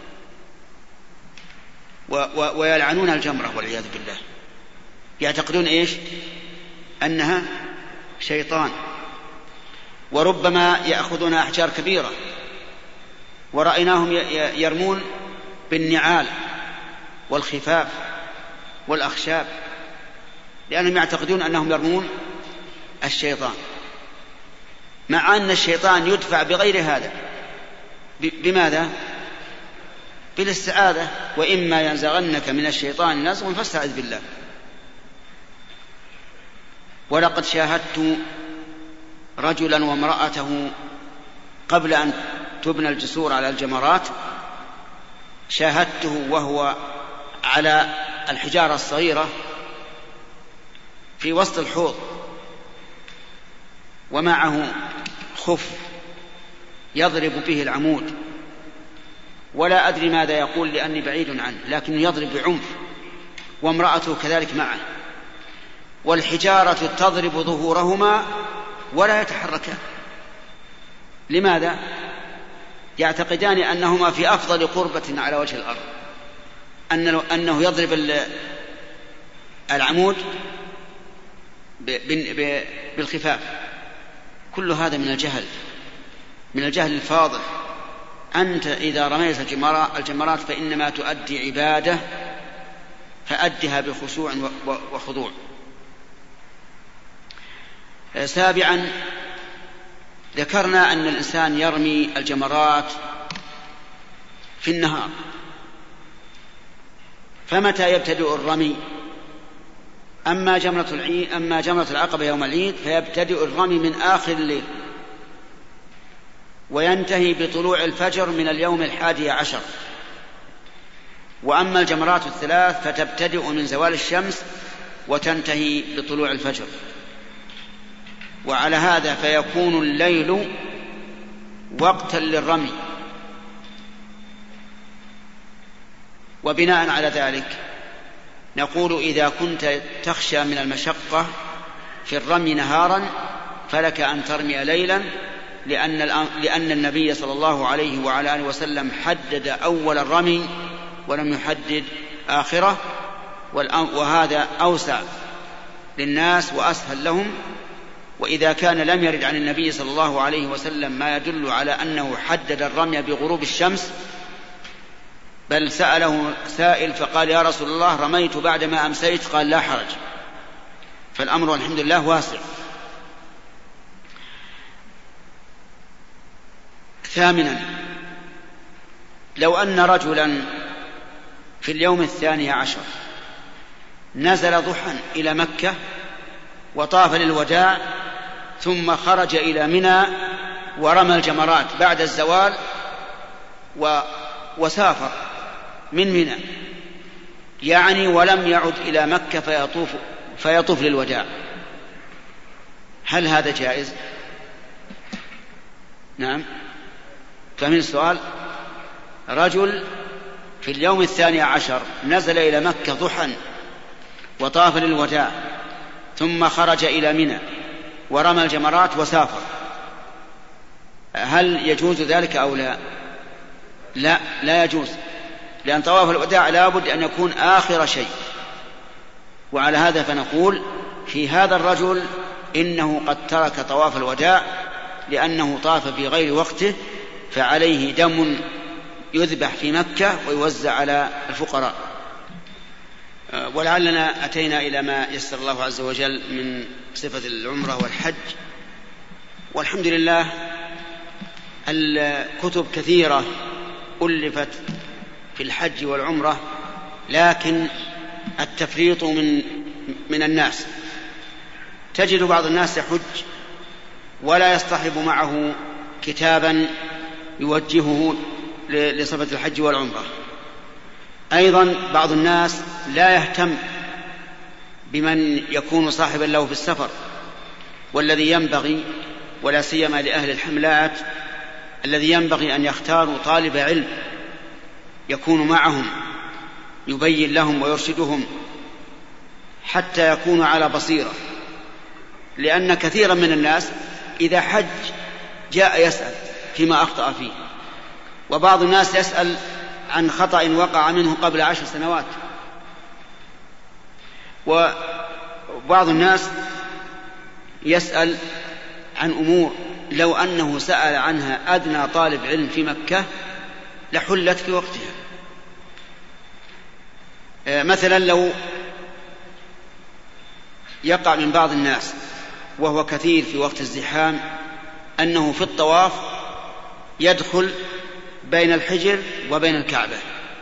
ويلعنون الجمرة والعياذ بالله، يعتقدون إيش؟ أنها شيطان. وربما يأخذون أحجار كبيرة، ورأيناهم يرمون بالنعال والخفاف والأخشاب، لأنهم يعتقدون أنهم يرمون الشيطان، مع أن الشيطان يدفع بغير هذا. بماذا؟ بالاستعاذة، وإما ينزغنك من الشيطان نزغ فاستعذ بالله. ولقد شاهدت رجلا وامرأته قبل أن تبنى الجسور على الجمرات، شاهدته وهو على الحجارة الصغيرة في وسط الحوض ومعه خف يضرب به العمود، ولا أدري ماذا يقول لأني بعيد عنه، لكنه يضرب بعنف، وامرأته كذلك معه، والحجارة تضرب ظهورهما ولا يتحركان. لماذا؟ يعتقدان أنهما في أفضل قربة على وجه الأرض، أنه يضرب العمود بالخفاف. كل هذا من الجهل، من الجهل الفاضح. أنت إذا رميت الجمرات فإنما تؤدي عبادة فأدها بخشوع وخضوع. سابعا، ذكرنا أن الإنسان يرمي الجمرات في النهار، فمتى يبتدئ الرمي؟ أما جمرة العيد أما جمرة العقبة يوم العيد فيبتدئ الرمي من آخر الليل وينتهي بطلوع الفجر من اليوم الحادي عشر. وأما الجمرات الثلاث فتبتدئ من زوال الشمس وتنتهي بطلوع الفجر. وعلى هذا فيكون الليل وقتا للرمي. وبناء على ذلك نقول إذا كنت تخشى من المشقة في الرمي نهارا فلك أن ترمي ليلا، لأن, لأن النبي صلى الله عليه وعلى آله وسلم حدد أول الرمي ولم يحدد آخره، وهذا أوسع للناس وأسهل لهم. وإذا كان لم يرد عن النبي صلى الله عليه وسلم ما يدل على أنه حدد الرمي بغروب الشمس، بل سأله سائل فقال يا رسول الله رميت بعدما أمسيت، قال لا حرج. فالأمر الحمد لله واسع. ثامنا، لو أن رجلا في اليوم الثاني عشر نزل ضحى إلى مكة وطاف للوداع ثم خرج إلى منى ورمى الجمرات بعد الزوال و... وسافر من منى، يعني ولم يعد إلى مكة فيطوف, فيطوف للوداع، هل هذا جائز؟ نعم. فمن السؤال، رجل في اليوم الثاني عشر نزل إلى مكة ضحى وطاف للوداع ثم خرج إلى منى ورمى الجمرات وسافر، هل يجوز ذلك أو لا؟ لا، لا يجوز، لأن طواف الوداع لا بد أن يكون آخر شيء. وعلى هذا فنقول في هذا الرجل إنه قد ترك طواف الوداع لأنه طاف في غير وقته، فعليه دم يذبح في مكة ويوزع على الفقراء. ولعلنا أتينا إلى ما يسر الله عز وجل من صفة العمرة والحج، والحمد لله الكتب كثيرة ألفت في الحج والعمرة، لكن التفريط من من الناس. تجد بعض الناس يحج ولا يصطحب معه كتابا يوجهه لصفة الحج والعمرة. أيضا بعض الناس لا يهتم بمن يكون صاحبا له في السفر، والذي ينبغي ولا سيما لأهل الحملات الذي ينبغي أن يختاروا طالب علم يكون معهم يبين لهم ويرشدهم حتى يكونوا على بصيرة، لأن كثيرا من الناس إذا حج جاء يسأل فيما أخطأ فيه، وبعض الناس يسأل عن خطأ وقع منه قبل عشر سنوات، وبعض الناس يسأل عن أمور لو أنه سأل عنها أدنى طالب علم في مكة لحلت في وقتها. مثلا لو يقع من بعض الناس وهو كثير في وقت الزحام أنه في الطواف يدخل بين الحجر وبين الكعبة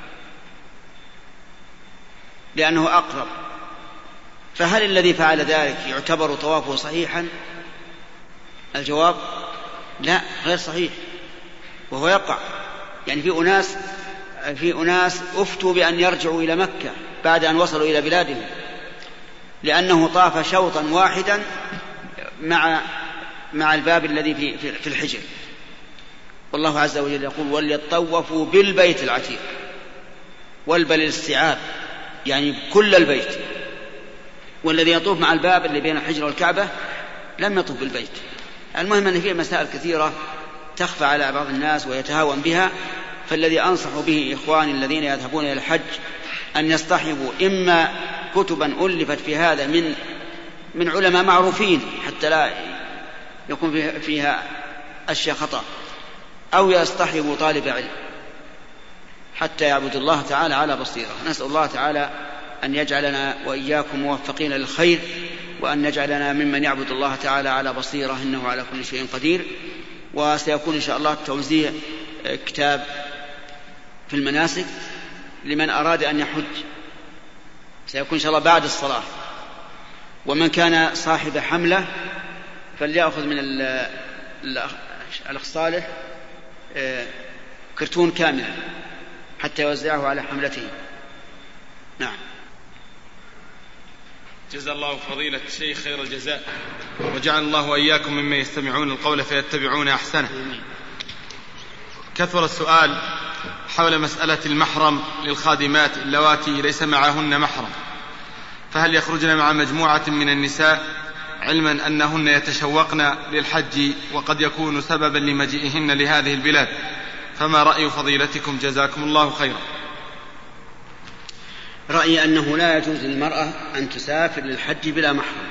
لأنه أقرب، فهل الذي فعل ذلك يعتبر طوافه صحيحا؟ الجواب لا، غير صحيح، وهو يقع. يعني في أناس في أناس أفتوا بأن يرجعوا إلى مكة بعد أن وصلوا إلى بلادهم لأنه طاف شوطا واحدا مع مع الباب الذي في في الحجر. والله عز وجل يقول وليطوفوا بالبيت العتيق، والبل الاستيعاب يعني كل البيت، والذي يطوف مع الباب اللي بين الحجر والكعبة لم يطوف بالبيت. المهم أن فيه مسائل كثيرة تخفى على بعض الناس ويتهاون بها، فالذي أنصح به إخواني الذين يذهبون إلى الحج أن يصطحبوا إما كتبا ألفت في هذا من من علماء معروفين حتى لا يكون فيها أشياء خطأ، أو يصطحبوا طالب علم حتى يعبد الله تعالى على بصيرة. نسأل الله تعالى أن يجعلنا وإياكم موفقين للخير، وأن يجعلنا ممن يعبد الله تعالى على بصيرة، إنه على كل شيء قدير. وسيكون إن شاء الله توزيع كتاب في المناسك لمن أراد أن يحج، سيكون إن شاء الله بعد الصلاة. ومن كان صاحب حملة فليأخذ من الأخ صالح كرتون كامل حتى يوزعه على حملته. نعم. جزا الله فضيلة الشيخ خير الجزاء، وجعل الله وإياكم ممن يستمعون القول فيتبعون أحسنه. كثر السؤال حول مسألة المحرم للخادمات اللواتي ليس معهن محرم، فهل يخرجن مع مجموعة من النساء علما أنهن يتشوقن للحج وقد يكون سببا لمجيئهن لهذه البلاد؟ فما رأي فضيلتكم جزاكم الله خيرا؟ رأيي أنه لا يجوز للمرأة أن تسافر للحج بلا محرم،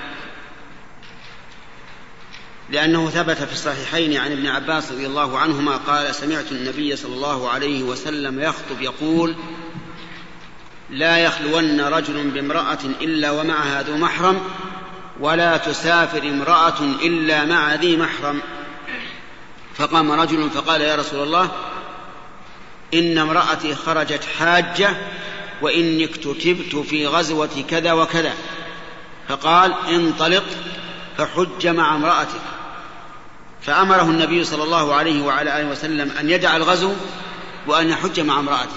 لأنه ثبت في الصحيحين عن ابن عباس رضي الله عنهما قال: سمعت النبي صلى الله عليه وسلم يخطب يقول: لا يخلون رجل بامرأة إلا ومعها ذو محرم، ولا تسافر امرأة إلا مع ذي محرم. فقام رجل فقال: يا رسول الله، إن امرأتي خرجت حاجة وإني اكتتبت في غزوة كذا وكذا. فقال: انطلق فحج مع امرأتك. فأمره النبي صلى الله عليه وعلى آله وسلم أن يدع الغزو وأن يحج مع امرأته.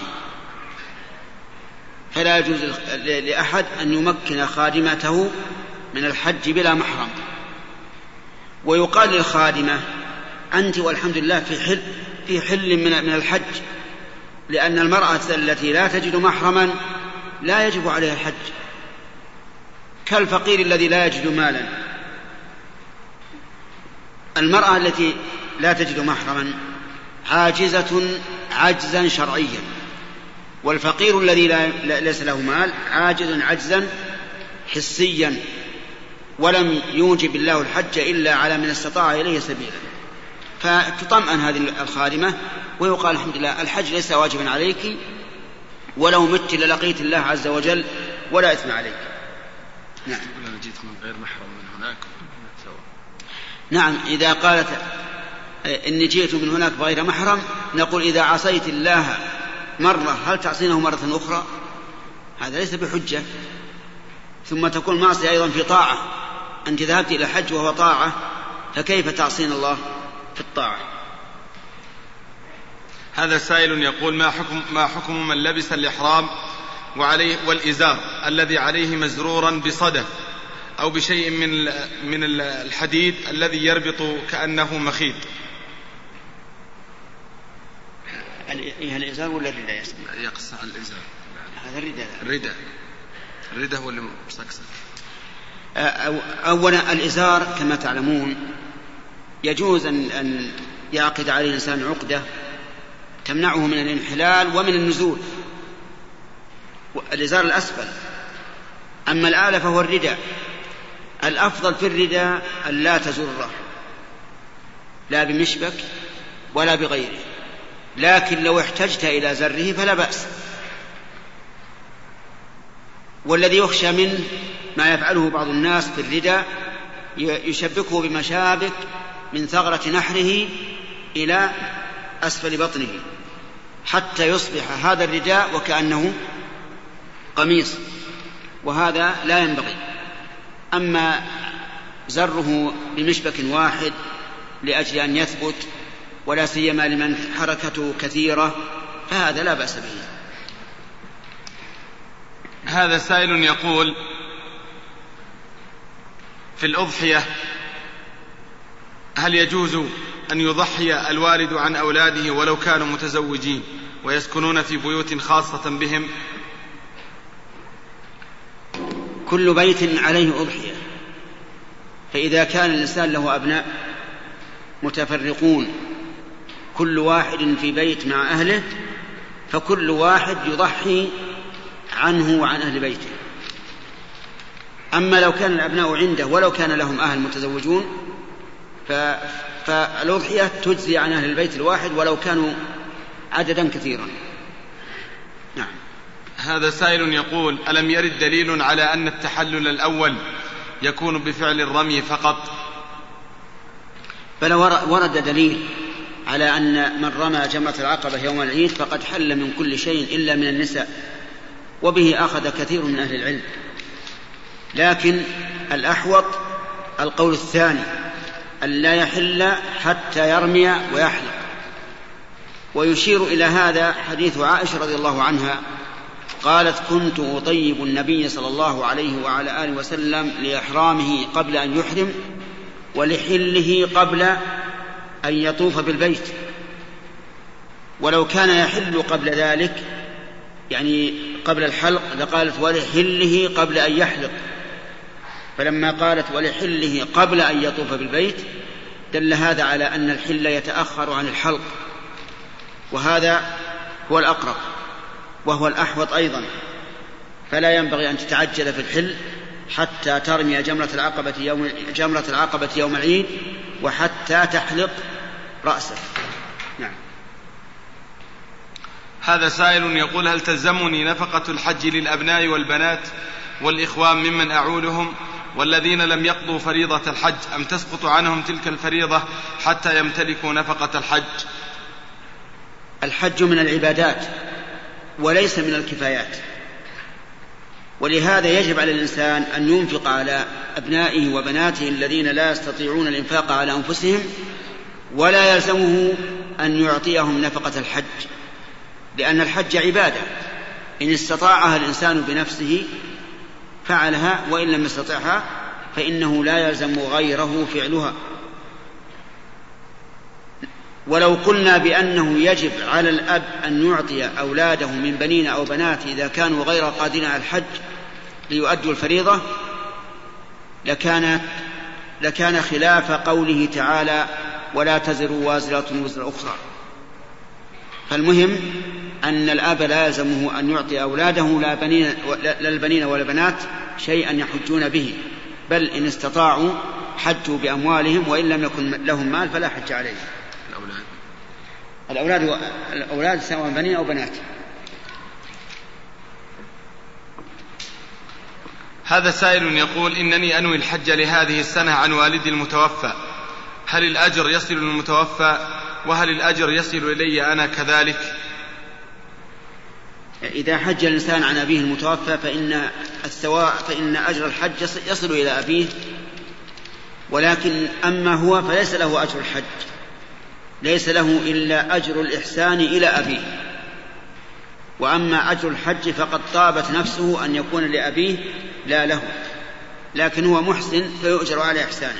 فلا يجوز لأحد أن يمكن خادمته من الحج بلا محرم. ويقال للخادمة: أنت والحمد لله في حل, في حل من الحج، لأن المرأة التي لا تجد محرما لا يجب عليها الحج، كالفقير الذي لا يجد مالا. المرأة التي لا تجد محرما عاجزة عجزا شرعيا، والفقير الذي لا ليس له مال عاجز عجزا حسيا، ولم يوجب الله الحج إلا على من استطاع إليه سبيلا. فتطمئن هذه الخادمة ويقال: الحمد لله، الحج ليس واجبا عليك، ولو مت للقيت الله عز وجل ولا إثم عليك. نعم. أنا جيت من غير محرم من هناك. نعم، إذا قالت إني جئت من هناك بغير محرم، نقول: إذا عصيت الله مرة هل تعصينه مرة أخرى؟ هذا ليس بحجة. ثم تكون معصية أيضا في طاعة، أنت ذهبت إلى الحج وهو طاعة، فكيف تعصين الله في الطاعة؟ هذا سائل يقول: ما حكم, ما حكم من لبس الإحرام وعليه والإزار الذي عليه مزرورا بصدى أو بشيء من من الحديد الذي يربط كأنه مخيط؟ الإزار ولا الرداء؟ يقص الإزار. هذا الرداء. الرداء الرداء هو اللي مسكسك. أولا، الإزار كما تعلمون يجوز أن يعقد عليه الإنسان عقدة تمنعه من الانحلال ومن النزول، الإزار الأسفل. أما الآلة فهو الرداء. الأفضل في الرداء أن لا تزره، لا بمشبك ولا بغيره، لكن لو احتجت إلى زره فلا بأس. والذي يخشى منه ما يفعله بعض الناس في الرداء، يشبكه بمشابك من ثغرة نحره إلى أسفل بطنه حتى يصبح هذا الرداء وكأنه قميص، وهذا لا ينبغي. أما زره بمشبك واحد لأجل أن يثبت، ولا سيما لمن حركته كثيرة، فهذا لا بأس به. هذا سائل يقول: في الأضحية هل يجوز أن يضحي الوالد عن أولاده ولو كانوا متزوجين ويسكنون في بيوت خاصة بهم؟ كل بيت عليه أضحية، فإذا كان الإنسان له أبناء متفرقون كل واحد في بيت مع أهله، فكل واحد يضحي عنه وعن أهل بيته. أما لو كان الأبناء عنده ولو كان لهم أهل متزوجون فالأضحية تجزي عن أهل البيت الواحد ولو كانوا عددا كثيرا. نعم. هذا سائل يقول: ألم يرد دليل على أن التحلل الأول يكون بفعل الرمي فقط؟ بل ورد دليل على أن من رمى جمرة العقبة يوم العيد فقد حل من كل شيء إلا من النساء، وبه أخذ كثير من أهل العلم، لكن الأحوط القول الثاني أن لا يحل حتى يرمي ويحلق. ويشير إلى هذا حديث عائشة رضي الله عنها قالت: كنت أطيب النبي صلى الله عليه وعلى آله وسلم لإحرامه قبل أن يحرم ولحله قبل أن يطوف بالبيت، ولو كان يحل قبل ذلك يعني قبل الحلق لقالت ولحله قبل أن يحلق، فلما قالت ولحله قبل أن يطوف بالبيت دل هذا على أن الحل يتأخر عن الحلق، وهذا هو الأقرب وهو الأحوط أيضا، فلا ينبغي أن تتعجل في الحل حتى ترمي جمرة العقبة يوم, جمرة العقبة يوم العيد وحتى تحلق رأسه. نعم. هذا سائل يقول: هل تلزمني نفقة الحج للأبناء والبنات والإخوان ممن أعولهم والذين لم يقضوا فريضة الحج، أم تسقط عنهم تلك الفريضة حتى يمتلكوا نفقة الحج؟ الحج من العبادات وليس من الكفايات، ولهذا يجب على الإنسان أن ينفق على أبنائه وبناته الذين لا يستطيعون الإنفاق على أنفسهم، ولا يلزمه أن يعطيهم نفقة الحج، لأن الحج عبادة إن استطاعها الإنسان بنفسه فعلها، وإن لم يستطعها فإنه لا يلزم غيره فعلها. ولو قلنا بأنه يجب على الأب أن يعطي أولاده من بنين أو بنات إذا كانوا غير قادرين على الحج ليؤدوا الفريضة لكان, لكان خلاف قوله تعالى: ولا تزر وازرة وزر أخرى. فالمهم أن الأب لا يلزمه أن يعطي أولاده لا بنين لا البنين ولا البنات شيئا يحجون به، بل إن استطاعوا حجوا بأموالهم، وإن لم يكن لهم مال فلا حج عليهم. الأولاد الأولاد, الأولاد سواء بنين أو بنات. هذا سائل يقول: إنني أنوي الحج لهذه السنة عن والدي المتوفى، هل الأجر يصل للمتوفى وهل الأجر يصل إلي أنا كذلك؟ إذا حج الإنسان عن أبيه المتوفى فإن الثواب فإن أجر الحج يصل إلى أبيه، ولكن أما هو فليس له أجر الحج، ليس له إلا أجر الإحسان إلى أبيه. وأما أجر الحج فقد طابت نفسه أن يكون لأبيه لا له، لكن هو محسن فيؤجر على إحسانه.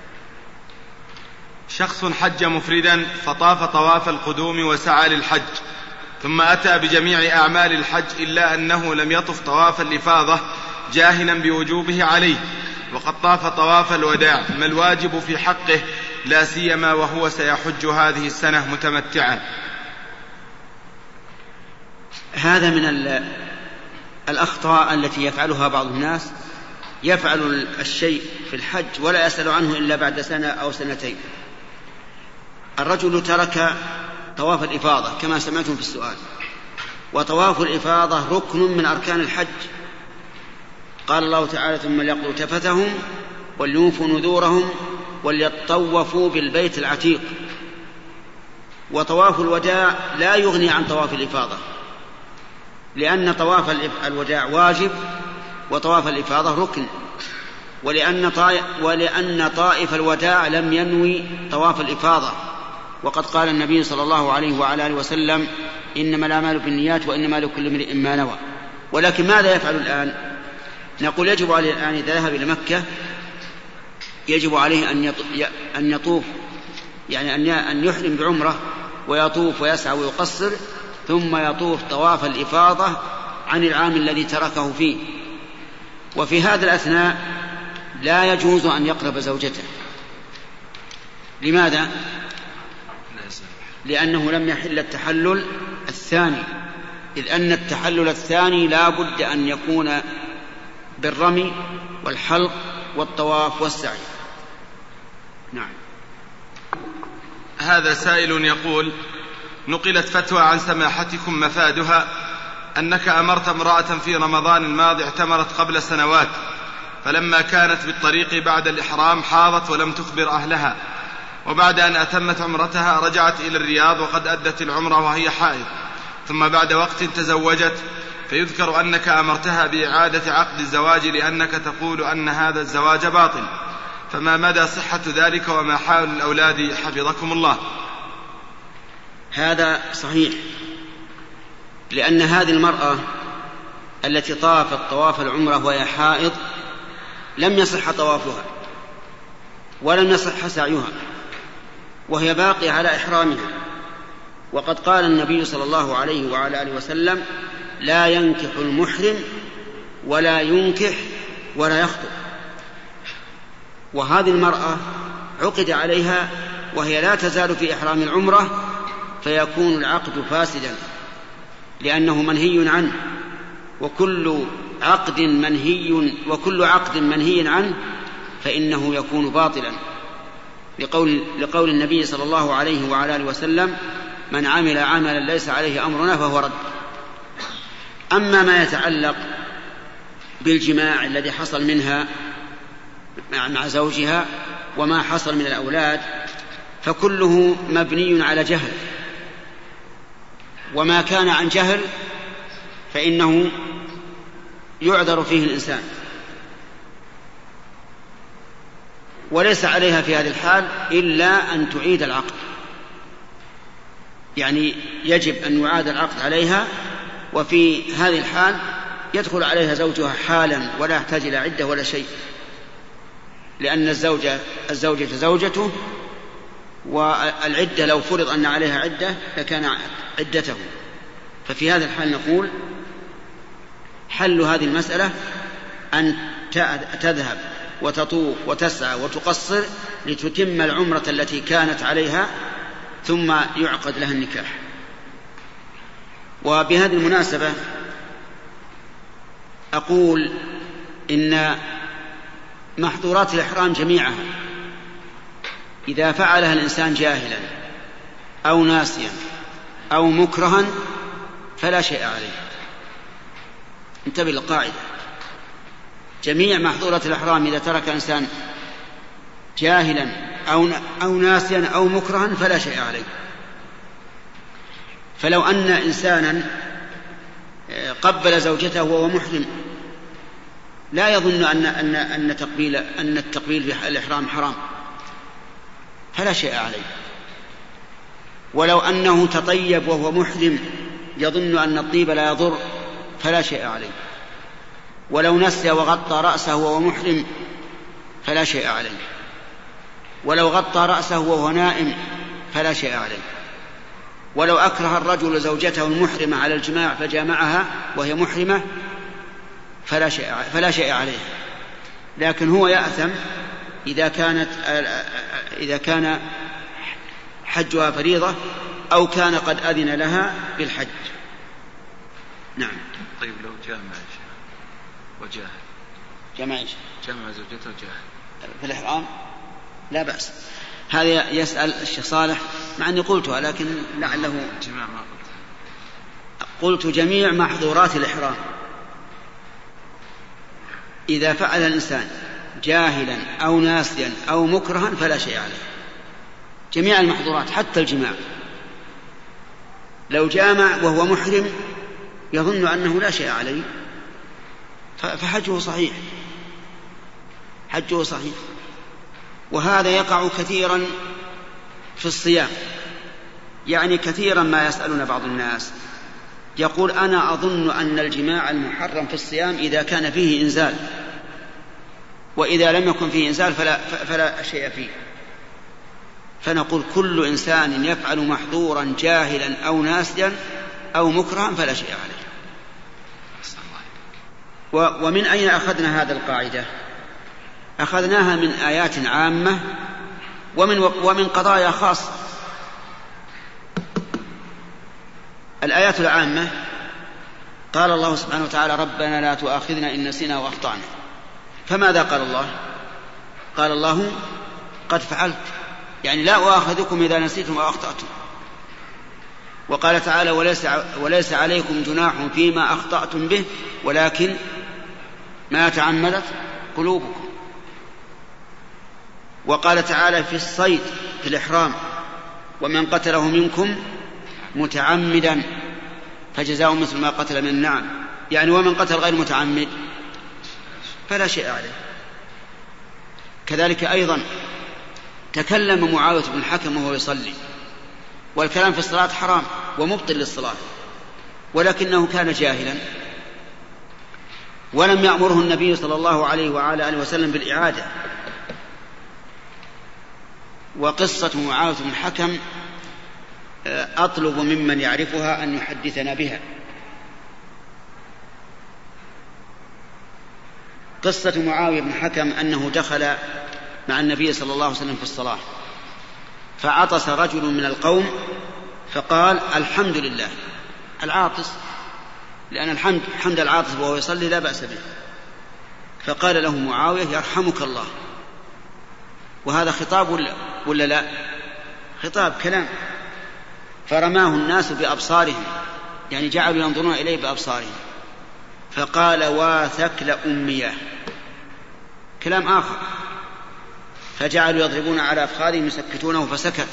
شخص حج مفردا فطاف طواف القدوم وسعى للحج، ثم أتى بجميع أعمال الحج إلا أنه لم يطف طواف الإفاضة جاهلا بوجوبه عليه، وقد طاف طواف الوداع، ما الواجب في حقه لا سيما وهو سيحج هذه السنة متمتعا؟ هذا من الأخطاء التي يفعلها بعض الناس، يفعل الشيء في الحج ولا يسأل عنه إلا بعد سنة أو سنتين. الرجل ترك طواف الإفاضة كما سمعتم في السؤال، وطواف الإفاضة ركن من أركان الحج. قال الله تعالى: ثم ليقضوا تفثهم وليوفوا نذورهم وليطوفوا بالبيت العتيق. وطواف الوداع لا يغني عن طواف الإفاضة، لأن طواف الوداع واجب وطواف الإفاضة ركن، ولأن طائف, ولأن طائف الوداع لم ينوي طواف الإفاضة، وقد قال النبي صلى الله عليه وعلى آله وسلم: إنما الأعمال بالنيات وإنما لكل امرئ ما نوى. ولكن ماذا يفعل الآن؟ نقول يجب عليه الآن إذا ذهب إلى مكة يجب عليه أن يطوف، يعني أن يحرم بعمرة ويطوف ويسعى ويقصر، ثم يطوف طواف الإفاضة عن العام الذي تركه فيه. وفي هذا الأثناء لا يجوز أن يقرب زوجته. لماذا؟ لأنه لم يحل التحلل الثاني، إذ أن التحلل الثاني لا بد أن يكون بالرمي والحلق والطواف والسعي. نعم. هذا سائل يقول: نقلت فتوى عن سماحتكم مفادها أنك أمرت امرأة في رمضان الماضي اعتمرت قبل سنوات، فلما كانت بالطريق بعد الإحرام حاضت ولم تخبر أهلها، وبعد أن أتمت عمرتها رجعت إلى الرياض وقد أدت العمرة وهي حائض، ثم بعد وقت تزوجت، فيذكر أنك أمرتها بإعادة عقد الزواج لأنك تقول أن هذا الزواج باطل، فما مدى صحة ذلك وما حال الأولاد حفظكم الله؟ هذا صحيح، لأن هذه المرأة التي طافت طواف العمرة وهي حائض لم يصح طوافها ولم يصح سعيها، وهي باقية على إحرامها، وقد قال النبي صلى الله عليه وعلى آله وسلم: لا ينكح المحرم ولا ينكح ولا يخطب. وهذه المرأة عقد عليها وهي لا تزال في إحرام العمرة، فيكون العقد فاسدا لأنه منهي عنه، وكل عقد منهي وكل عقد منهي عنه فإنه يكون باطلا، لقول, لقول النبي صلى الله عليه وعلى آله وسلم: من عمل عملا ليس عليه أمرنا فهو رد. أما ما يتعلق بالجماع الذي حصل منها مع زوجها وما حصل من الأولاد فكله مبني على جهل، وما كان عن جهل فإنه يعذر فيه الإنسان، وليس عليها في هذه الحال إلا أن تعيد العقد، يعني يجب أن يعاد العقد عليها، وفي هذه الحال يدخل عليها زوجها حالا ولا يحتاج إلى عدة ولا شيء، لأن الزوجة الزوجة زوجته، والعدة لو فرض أن عليها عدة لكان عدته. ففي هذا الحال نقول حل هذه المسألة أن تذهب وتطوف وتسعى وتقصر لتتم العمرة التي كانت عليها ثم يعقد لها النكاح. وبهذه المناسبة أقول إن محظورات الإحرام جميعها إذا فعلها الإنسان جاهلا أو ناسيا أو مكرها فلا شيء عليه. انتبه للقاعدة: جميع محظورات الإحرام إذا ترك إنسان جاهلا أو أو ناسيا أو مكرها فلا شيء عليه. فلو أن إنسانا قبل زوجته وهو محرم لا يظن أن أن أن تقبيل أن التقبيل في الإحرام حرام فلا شيء عليه. ولو أنه تطيب وهو محرم يظن أن الطيب لا يضر فلا شيء عليه. ولو نسي وغطى رأسه وهو محرم فلا شيء عليه. ولو غطى رأسه وهو نائم فلا شيء عليه. ولو أكره الرجل زوجته المحرمة على الجماع فجامعها وهي محرمة فلا شيء فلا شيء عليه. لكن هو يأثم إذا كانت إذا كان حجها فريضة أو كان قد أذن لها بالحج. نعم. طيب لو جامع وجاهل جامع ايش؟ جامع زوجته وجاهل في الإحرام لا بأس. هذا يسأل الشيخ صالح مع أني قلتها لكن لعله جماع ما قلت. قلت جميع محظورات الإحرام إذا فعل الإنسان جاهلا أو ناسيا أو مكرها فلا شيء عليه. جميع المحظورات حتى الجماع. لو جامع وهو محرم يظن أنه لا شيء عليه فحجه صحيح حجه صحيح. وهذا يقع كثيرا في الصيام. يعني كثيرا ما يسألنا بعض الناس يقول أنا أظن أن الجماع المحرم في الصيام إذا كان فيه إنزال، وإذا لم يكن فيه إنزال فلا, فلا شيء فيه. فنقول كل إنسان يفعل محظورا جاهلا أو ناسيا أو مكرها فلا شيء عليه. ومن أين أخذنا هذا القاعدة؟ أخذناها من آيات عامة ومن, ومن قضايا خاصة. الآيات العامة قال الله سبحانه وتعالى ربنا لا تؤاخذنا إن نسينا وأخطأنا. فماذا قال الله؟ قال الله قد فعلت، يعني لا أؤاخذكم إذا نسيتم أو أخطأتم. وقال تعالى وليس, وليس عليكم جناح فيما أخطأتم به ولكن ما تعمدت قلوبكم. وقال تعالى في الصيد في الإحرام ومن قتله منكم متعمدا فجزاء مثل ما قتل من النعم، يعني ومن قتل غير متعمد فلا شيء عليه. كذلك أيضا تكلم معاوية بن الحكم وهو يصلي، والكلام في الصلاة حرام ومبطل للصلاة، ولكنه كان جاهلا ولم يأمره النبي صلى الله عليه وعلى آله وسلم بالإعادة. وقصة معاوية بن الحكم أطلب ممن يعرفها أن يحدثنا بها. قصة معاوية بن الحكم أنه دخل مع النبي صلى الله عليه وسلم في الصلاة فعطس رجل من القوم فقال الحمد لله. العاطس، لأن الحمد حمد العاطس وهو يصلي لا بأس به. فقال له معاوية يرحمك الله. وهذا خطاب ولا, ولا لا؟ خطاب كلام. فرماه الناس بأبصارهم، يعني جعلوا ينظرون إليه بأبصارهم. فقال واثكل أمياه، كلام آخر. فجعلوا يضربون على أفخاذهم يسكتونه فسكت.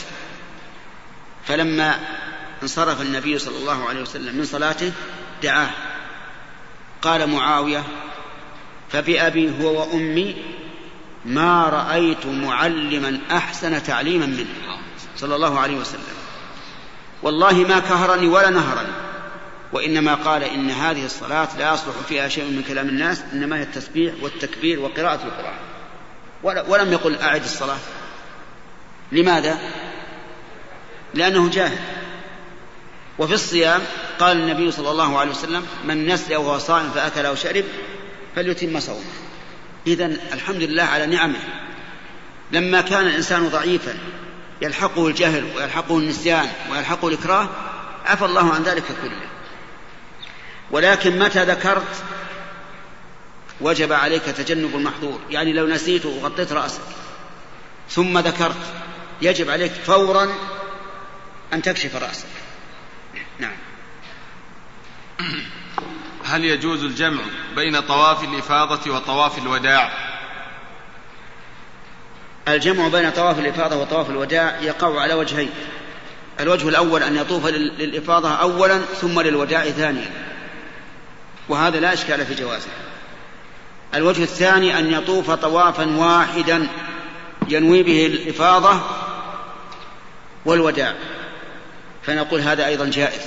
فلما انصرف النبي صلى الله عليه وسلم من صلاته دعاه. قال معاوية فبأبي هو وأمي ما رأيت معلما أحسن تعليما منه صلى الله عليه وسلم، والله ما كهرني ولا نهرني، وإنما قال إن هذه الصلاة لا يصلح فيها شيء من كلام الناس، إنما هي التسبيح والتكبير وقراءة القرآن. ولم يقل أعد الصلاة. لماذا؟ لأنه جاهل. وفي الصيام قال النبي صلى الله عليه وسلم من نسي وهو صائم فأكل أو شرب فليتم صومه. إذن الحمد لله على نعمه. لما كان الإنسان ضعيفا يلحقه الجهل ويلحقه النسيان ويلحقه الإكراه عفى الله عن ذلك كله. ولكن متى ذكرت وجب عليك تجنب المحظور، يعني لو نسيت وغطيت رأسك ثم ذكرت يجب عليك فورا أن تكشف رأسك. نعم. هل يجوز الجمع بين طواف الإفاضة وطواف الوداع؟ الجمع بين طواف الإفاضة وطواف الوداع يقع على وجهين. الوجه الأول أن يطوف للإفاضة أولا ثم للوداع ثانيا، وهذا لا إشكال في جوازه. الوجه الثاني أن يطوف طوافا واحدا ينوي به الإفاضة والوداع، فنقول هذا أيضا جائز.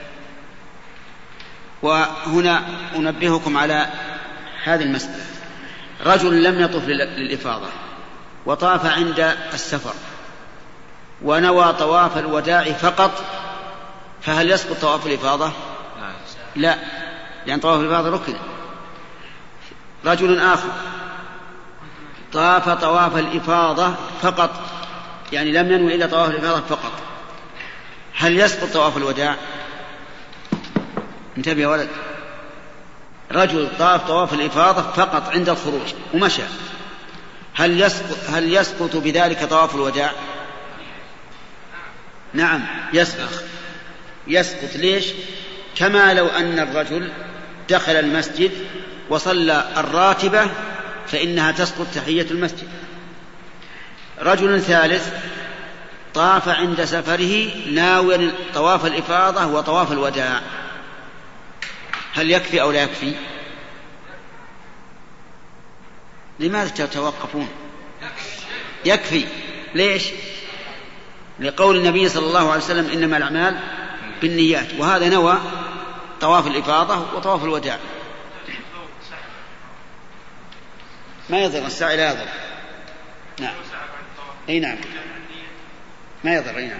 وهنا أنبهكم على هذه المسألة. رجل لم يطوف للإفاضة وطاف عند السفر ونوى طواف الوداع فقط، فهل يسقط طواف الإفاضة؟ لا، لأن طواف الإفاضة ركن. رجل آخر طاف طواف الإفاضة فقط، يعني لم ينوي إلا طواف الإفاضة فقط، هل يسقط طواف الوداع؟ انتبه يا ولد. رجل طاف طواف الإفاضة فقط عند الخروج ومشى، هل يسقط, هل يسقط بذلك طواف الوداع؟ نعم يسقط. يسقط ليش؟ كما لو أن الرجل دخل المسجد وصلى الراتبة فإنها تسقط تحية المسجد. رجل ثالث طاف عند سفره ناويا طواف الإفاضة وطواف الوداع، هل يكفي أو لا يكفي؟ لماذا تتوقفون؟ يكفي. ليش؟ لقول النبي صلى الله عليه وسلم إنما الأعمال بالنيات، وهذا نوى طواف الإفاضة وطواف الوداع. ما يضر الساعي، لا يضر. نعم. أي نعم ما يضر. أي نعم.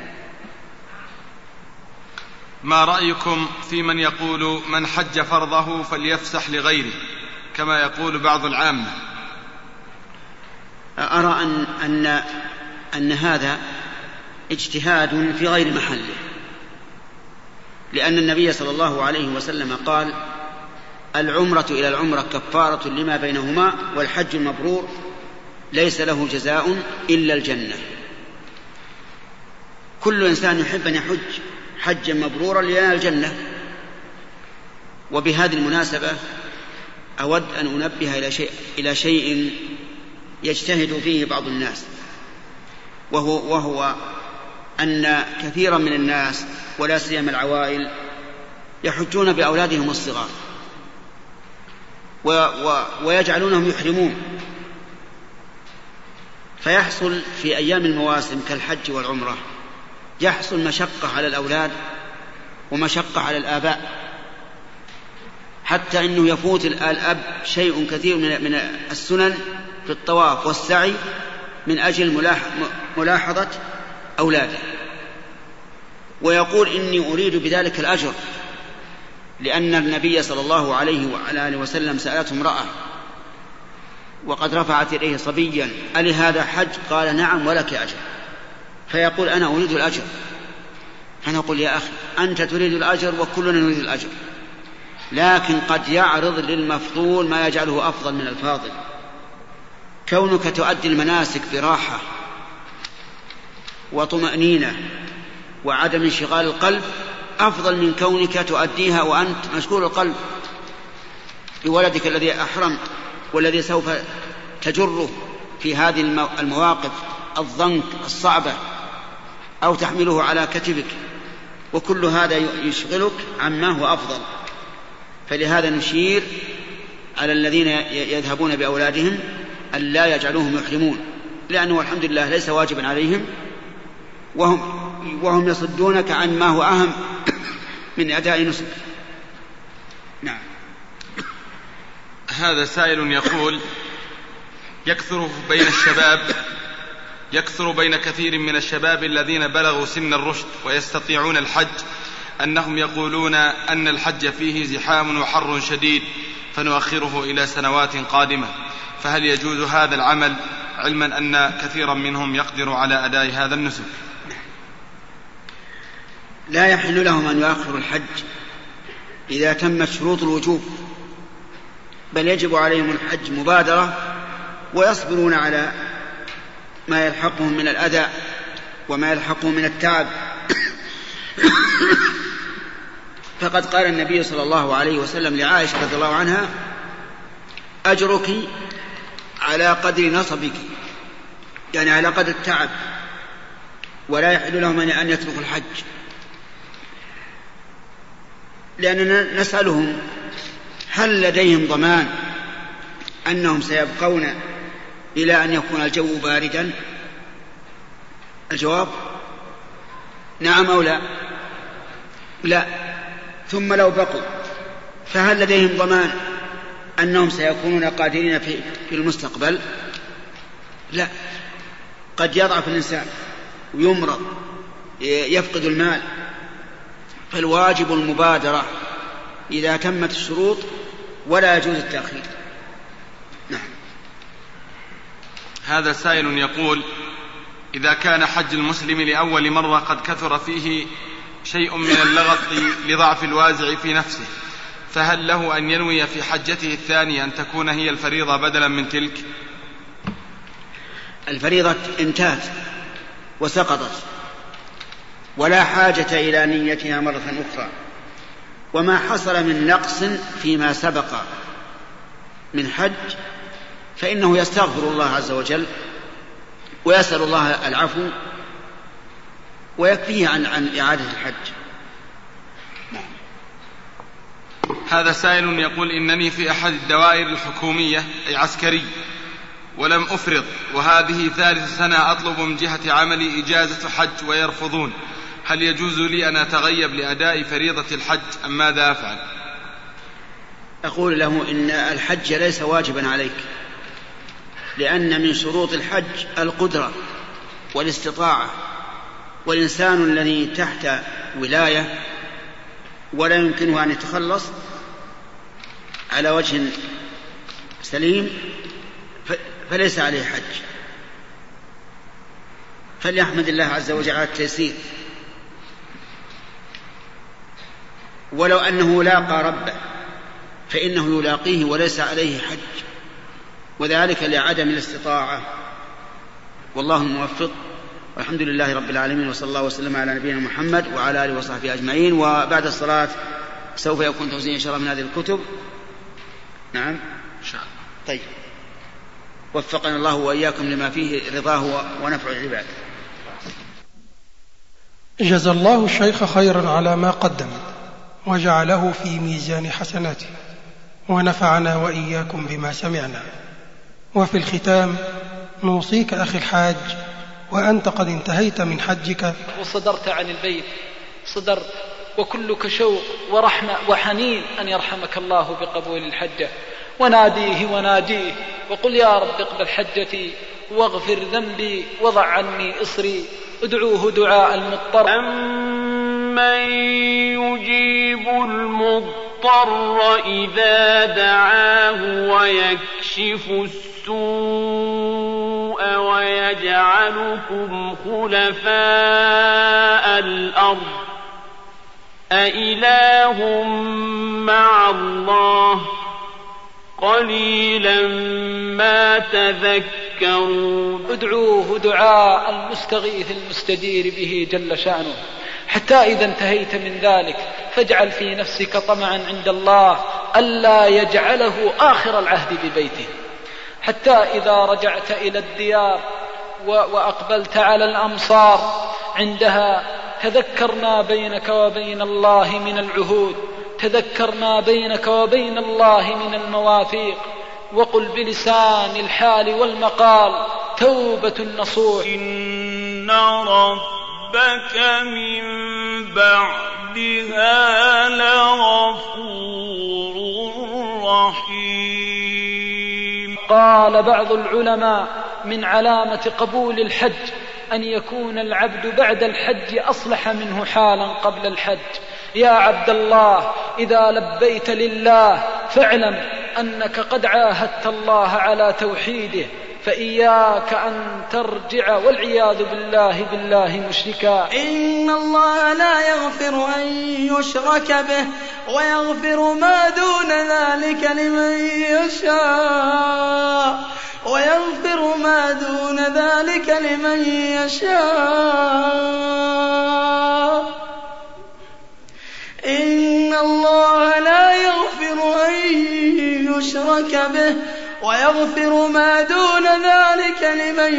ما رأيكم في من يقول من حج فرضه فليفسح لغيره كما يقول بعض العامة؟ أرى أن, أن, أن هذا اجتهاد في غير محله، لأن النبي صلى الله عليه وسلم قال العمرة إلى العمرة كفارة لما بينهما، والحج المبرور ليس له جزاء إلا الجنة. كل إنسان يحب أن يحج حجا مبرورا لينال الجنة. وبهذه المناسبة أود أن أنبه إلى شيء, إلى شيء يجتهد فيه بعض الناس، وهو, وهو أن كثيرا من الناس ولا سيما العوائل يحجون بأولادهم الصغار و و ويجعلونهم يحرمون، فيحصل في أيام المواسم كالحج والعمرة يحصل مشقة على الأولاد ومشقة على الآباء، حتى أنه يفوت الأب شيء كثير من السنن في الطواف والسعي من أجل ملاحظة أولاده، ويقول إني أريد بذلك الأجر، لأن النبي صلى الله عليه وعلى آله وسلم سألته امرأة وقد رفعت إليه صبيا ألي هذا حج؟ قال نعم ولك أجر، فيقول أنا أريد الأجر. فنقول يا أخي أنت تريد الأجر وكلنا نريد الأجر، لكن قد يعرض للمفضول ما يجعله أفضل من الفاضل. كونك تؤدي المناسك براحة وطمأنينة وعدم انشغال القلب أفضل من كونك تؤديها وأنت مشغول القلب بولدك الذي أحرم والذي سوف تجره في هذه المواقف الضنك الصعبة أو تحمله على كتفك، وكل هذا يشغلك عما هو أفضل. فلهذا نشير على الذين يذهبون بأولادهم أن لا يجعلوهم يحرمون، لأنه الحمد لله ليس واجبا عليهم، وهم, وهم يصدونك عن ما هو أهم من أداء نسك. نعم. هذا سائل يقول يكثر بين الشباب يكثر بين كثير من الشباب الذين بلغوا سن الرشد ويستطيعون الحج أنهم يقولون أن الحج فيه زحام وحر شديد فنؤخره إلى سنوات قادمة، فهل يجوز هذا العمل علما أن كثيرا منهم يقدر على أداء هذا النسك؟ لا يحل لهم أن يؤخروا الحج إذا تمت شروط الوجوب، بل يجب عليهم الحج مبادرة ويصبرون على ما يلحقهم من الأذى وما يلحقهم من التعب. فقد قال النبي صلى الله عليه وسلم لعائشة رضي الله عنها أجرك على قدر نصبك، يعني على قدر التعب، ولا يحل لهم أن يتركوا الحج. لأننا نسألهم هل لديهم ضمان أنهم سيبقون إلى أن يكون الجو باردا؟ الجواب نعم أو لا؟ لا. ثم لو بقوا فهل لديهم ضمان أنهم سيكونون قادرين في المستقبل؟ لا. قد يضعف الإنسان ويمرض يفقد المال، فالواجب المبادرة إذا تمت الشروط ولا يجوز التأخير. نعم. هذا سائل يقول إذا كان حج المسلم لأول مرة قد كثر فيه شيء من اللغط لضعف الوازع في نفسه، فهل له أن ينوي في حجته الثانية أن تكون هي الفريضة بدلا من تلك؟ الفريضة انتهت وسقطت ولا حاجة إلى نيتها مرة أخرى، وما حصل من نقص فيما سبق من حج فإنه يستغفر الله عز وجل ويسأل الله العفو ويكفيه عن, عن إعادة الحج. هذا سائل يقول إنني في أحد الدوائر الحكومية أي عسكري ولم أفرض، وهذه ثالث سنة أطلب من جهة عملي إجازة حج ويرفضون، هل يجوز لي أن أتغيب لأداء فريضة الحج أم ماذا أفعل؟ أقول له إن الحج ليس واجبا عليك، لأن من شروط الحج القدرة والاستطاعة، والإنسان الذي تحت ولاية ولا يمكنه أن يتخلص على وجه سليم فليس عليه حج، فليحمد الله عز وجل على التيسير. ولو أنه لاقى ربه فإنه يلاقيه وليس عليه حج، وذلك لعدم الاستطاعة، والله الموفق والحمد لله رب العالمين، وصلى الله وسلم على نبينا محمد وعلى آله وصحبه أجمعين. وبعد الصلاة سوف يكون توزيع إن شاء الله من هذه الكتب. نعم إن شاء الله. طيب، وفقنا الله وإياكم لما فيه رضاه ونفع العباد. جزى الله الشيخ خيرا على ما قدم وجعله في ميزان حسناته، ونفعنا وإياكم بما سمعنا. وفي الختام نوصيك أخي الحاج، وأنت قد انتهيت من حجك وصدرت عن البيت، صدرت وكلك شوق ورحمة وحنين أن يرحمك الله بقبول الحجة، وناديه وناديه وقل يا رب اقبل حجتي واغفر ذنبي وضع عني إصري. ادعوه دعاء المضطر. أمن يجيب المضطر إذا دعاه ويكشف السوء ويجعلكم خلفاء الأرض أإله مع الله قليلا ما تذكرون. ادعوه دعاء المستغيث المستجير به جل شأنه، حتى إذا انتهيت من ذلك فاجعل في نفسك طمعا عند الله ألا يجعله آخر العهد ببيته، حتى إذا رجعت إلى الديار وأقبلت على الأمصار عندها تذكر ما بينك وبين الله من العهود، تذكر ما بينك وبين الله من المواثيق، وقل بلسان الحال والمقال توبة نصوح. إن ربك من بعدها لغفور رحيم. قال بعض العلماء من علامة قبول الحج أن يكون العبد بعد الحج أصلح منه حالا قبل الحج. يا عبد الله، إذا لبيت لله فاعلم أنك قد عاهدت الله على توحيده، فإياك أن ترجع والعياذ بالله بالله مشركا. إن الله لا يغفر أن يشرك به ويغفر ما دون ذلك لمن يشاء ويغفر ما دون ذلك لمن يشاء. إن الله لا يغفر أن يشرك به ويغفر ما دون ذلك لمن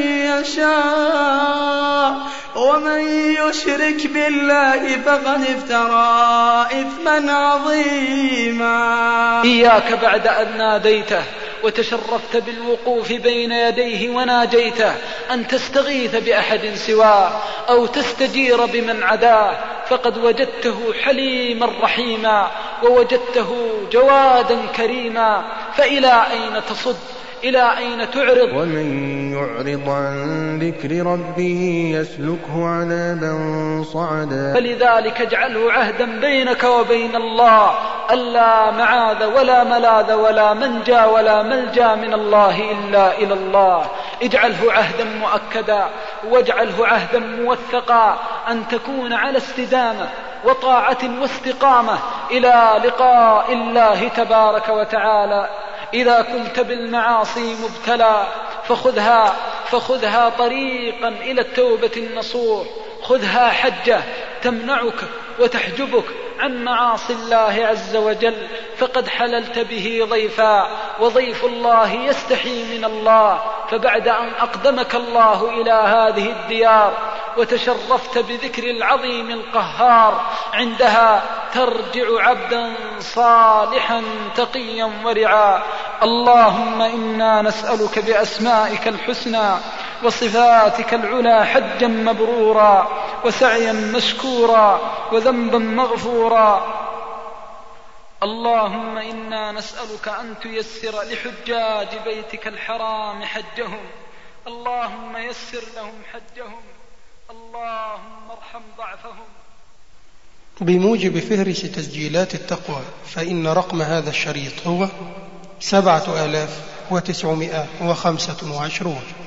يشاء، ومن يشرك بالله فقد افترى إثما عظيما. إياك بعد أن ناديته وتشرفت بالوقوف بين يديه وناجيته أن تستغيث بأحد سواه أو تستجير بمن عداه، فقد وجدته حليما رحيما ووجدته جوادا كريما، فإلى أين تصد؟ إلى أين تعرض؟ ومن يعرض عن ذكر ربه يسلكه عذابا صعدا. فلذلك اجعله عهدا بينك وبين الله ألا معاذ ولا ملاذ ولا منجى ولا ملجى من الله إلا إلى الله. اجعله عهدا مؤكدا واجعله عهدا موثقا أن تكون على استدامة وطاعة واستقامة إلى لقاء الله تبارك وتعالى. إذا كنت بالمعاصي مبتلى فخذها فخذها طريقا إلى التوبة النصوح، خذها حجة تمنعك وتحجبك عن معاصي الله عز وجل، فقد حللت به ضيفا، وضيف الله يستحي من الله. فبعد أن أقدمك الله إلى هذه الديار وتشرفت بذكر العظيم القهار، عندها ترجع عبدا صالحا تقيا ورعا. اللهم إنا نسألك بأسمائك الحسنى وصفاتك العلى حجا مبرورا وسعيا مشكورا وذنبا مغفورا. اللهم إنا نسألك أن تيسر لحجاج بيتك الحرام حجهم، اللهم يسر لهم حجهم، اللهم ارحم ضعفهم. بموجب فهرس تسجيلات التقوى فإن رقم هذا الشريط هو سبعة آلاف وتسعمائة وخمسة وعشرون.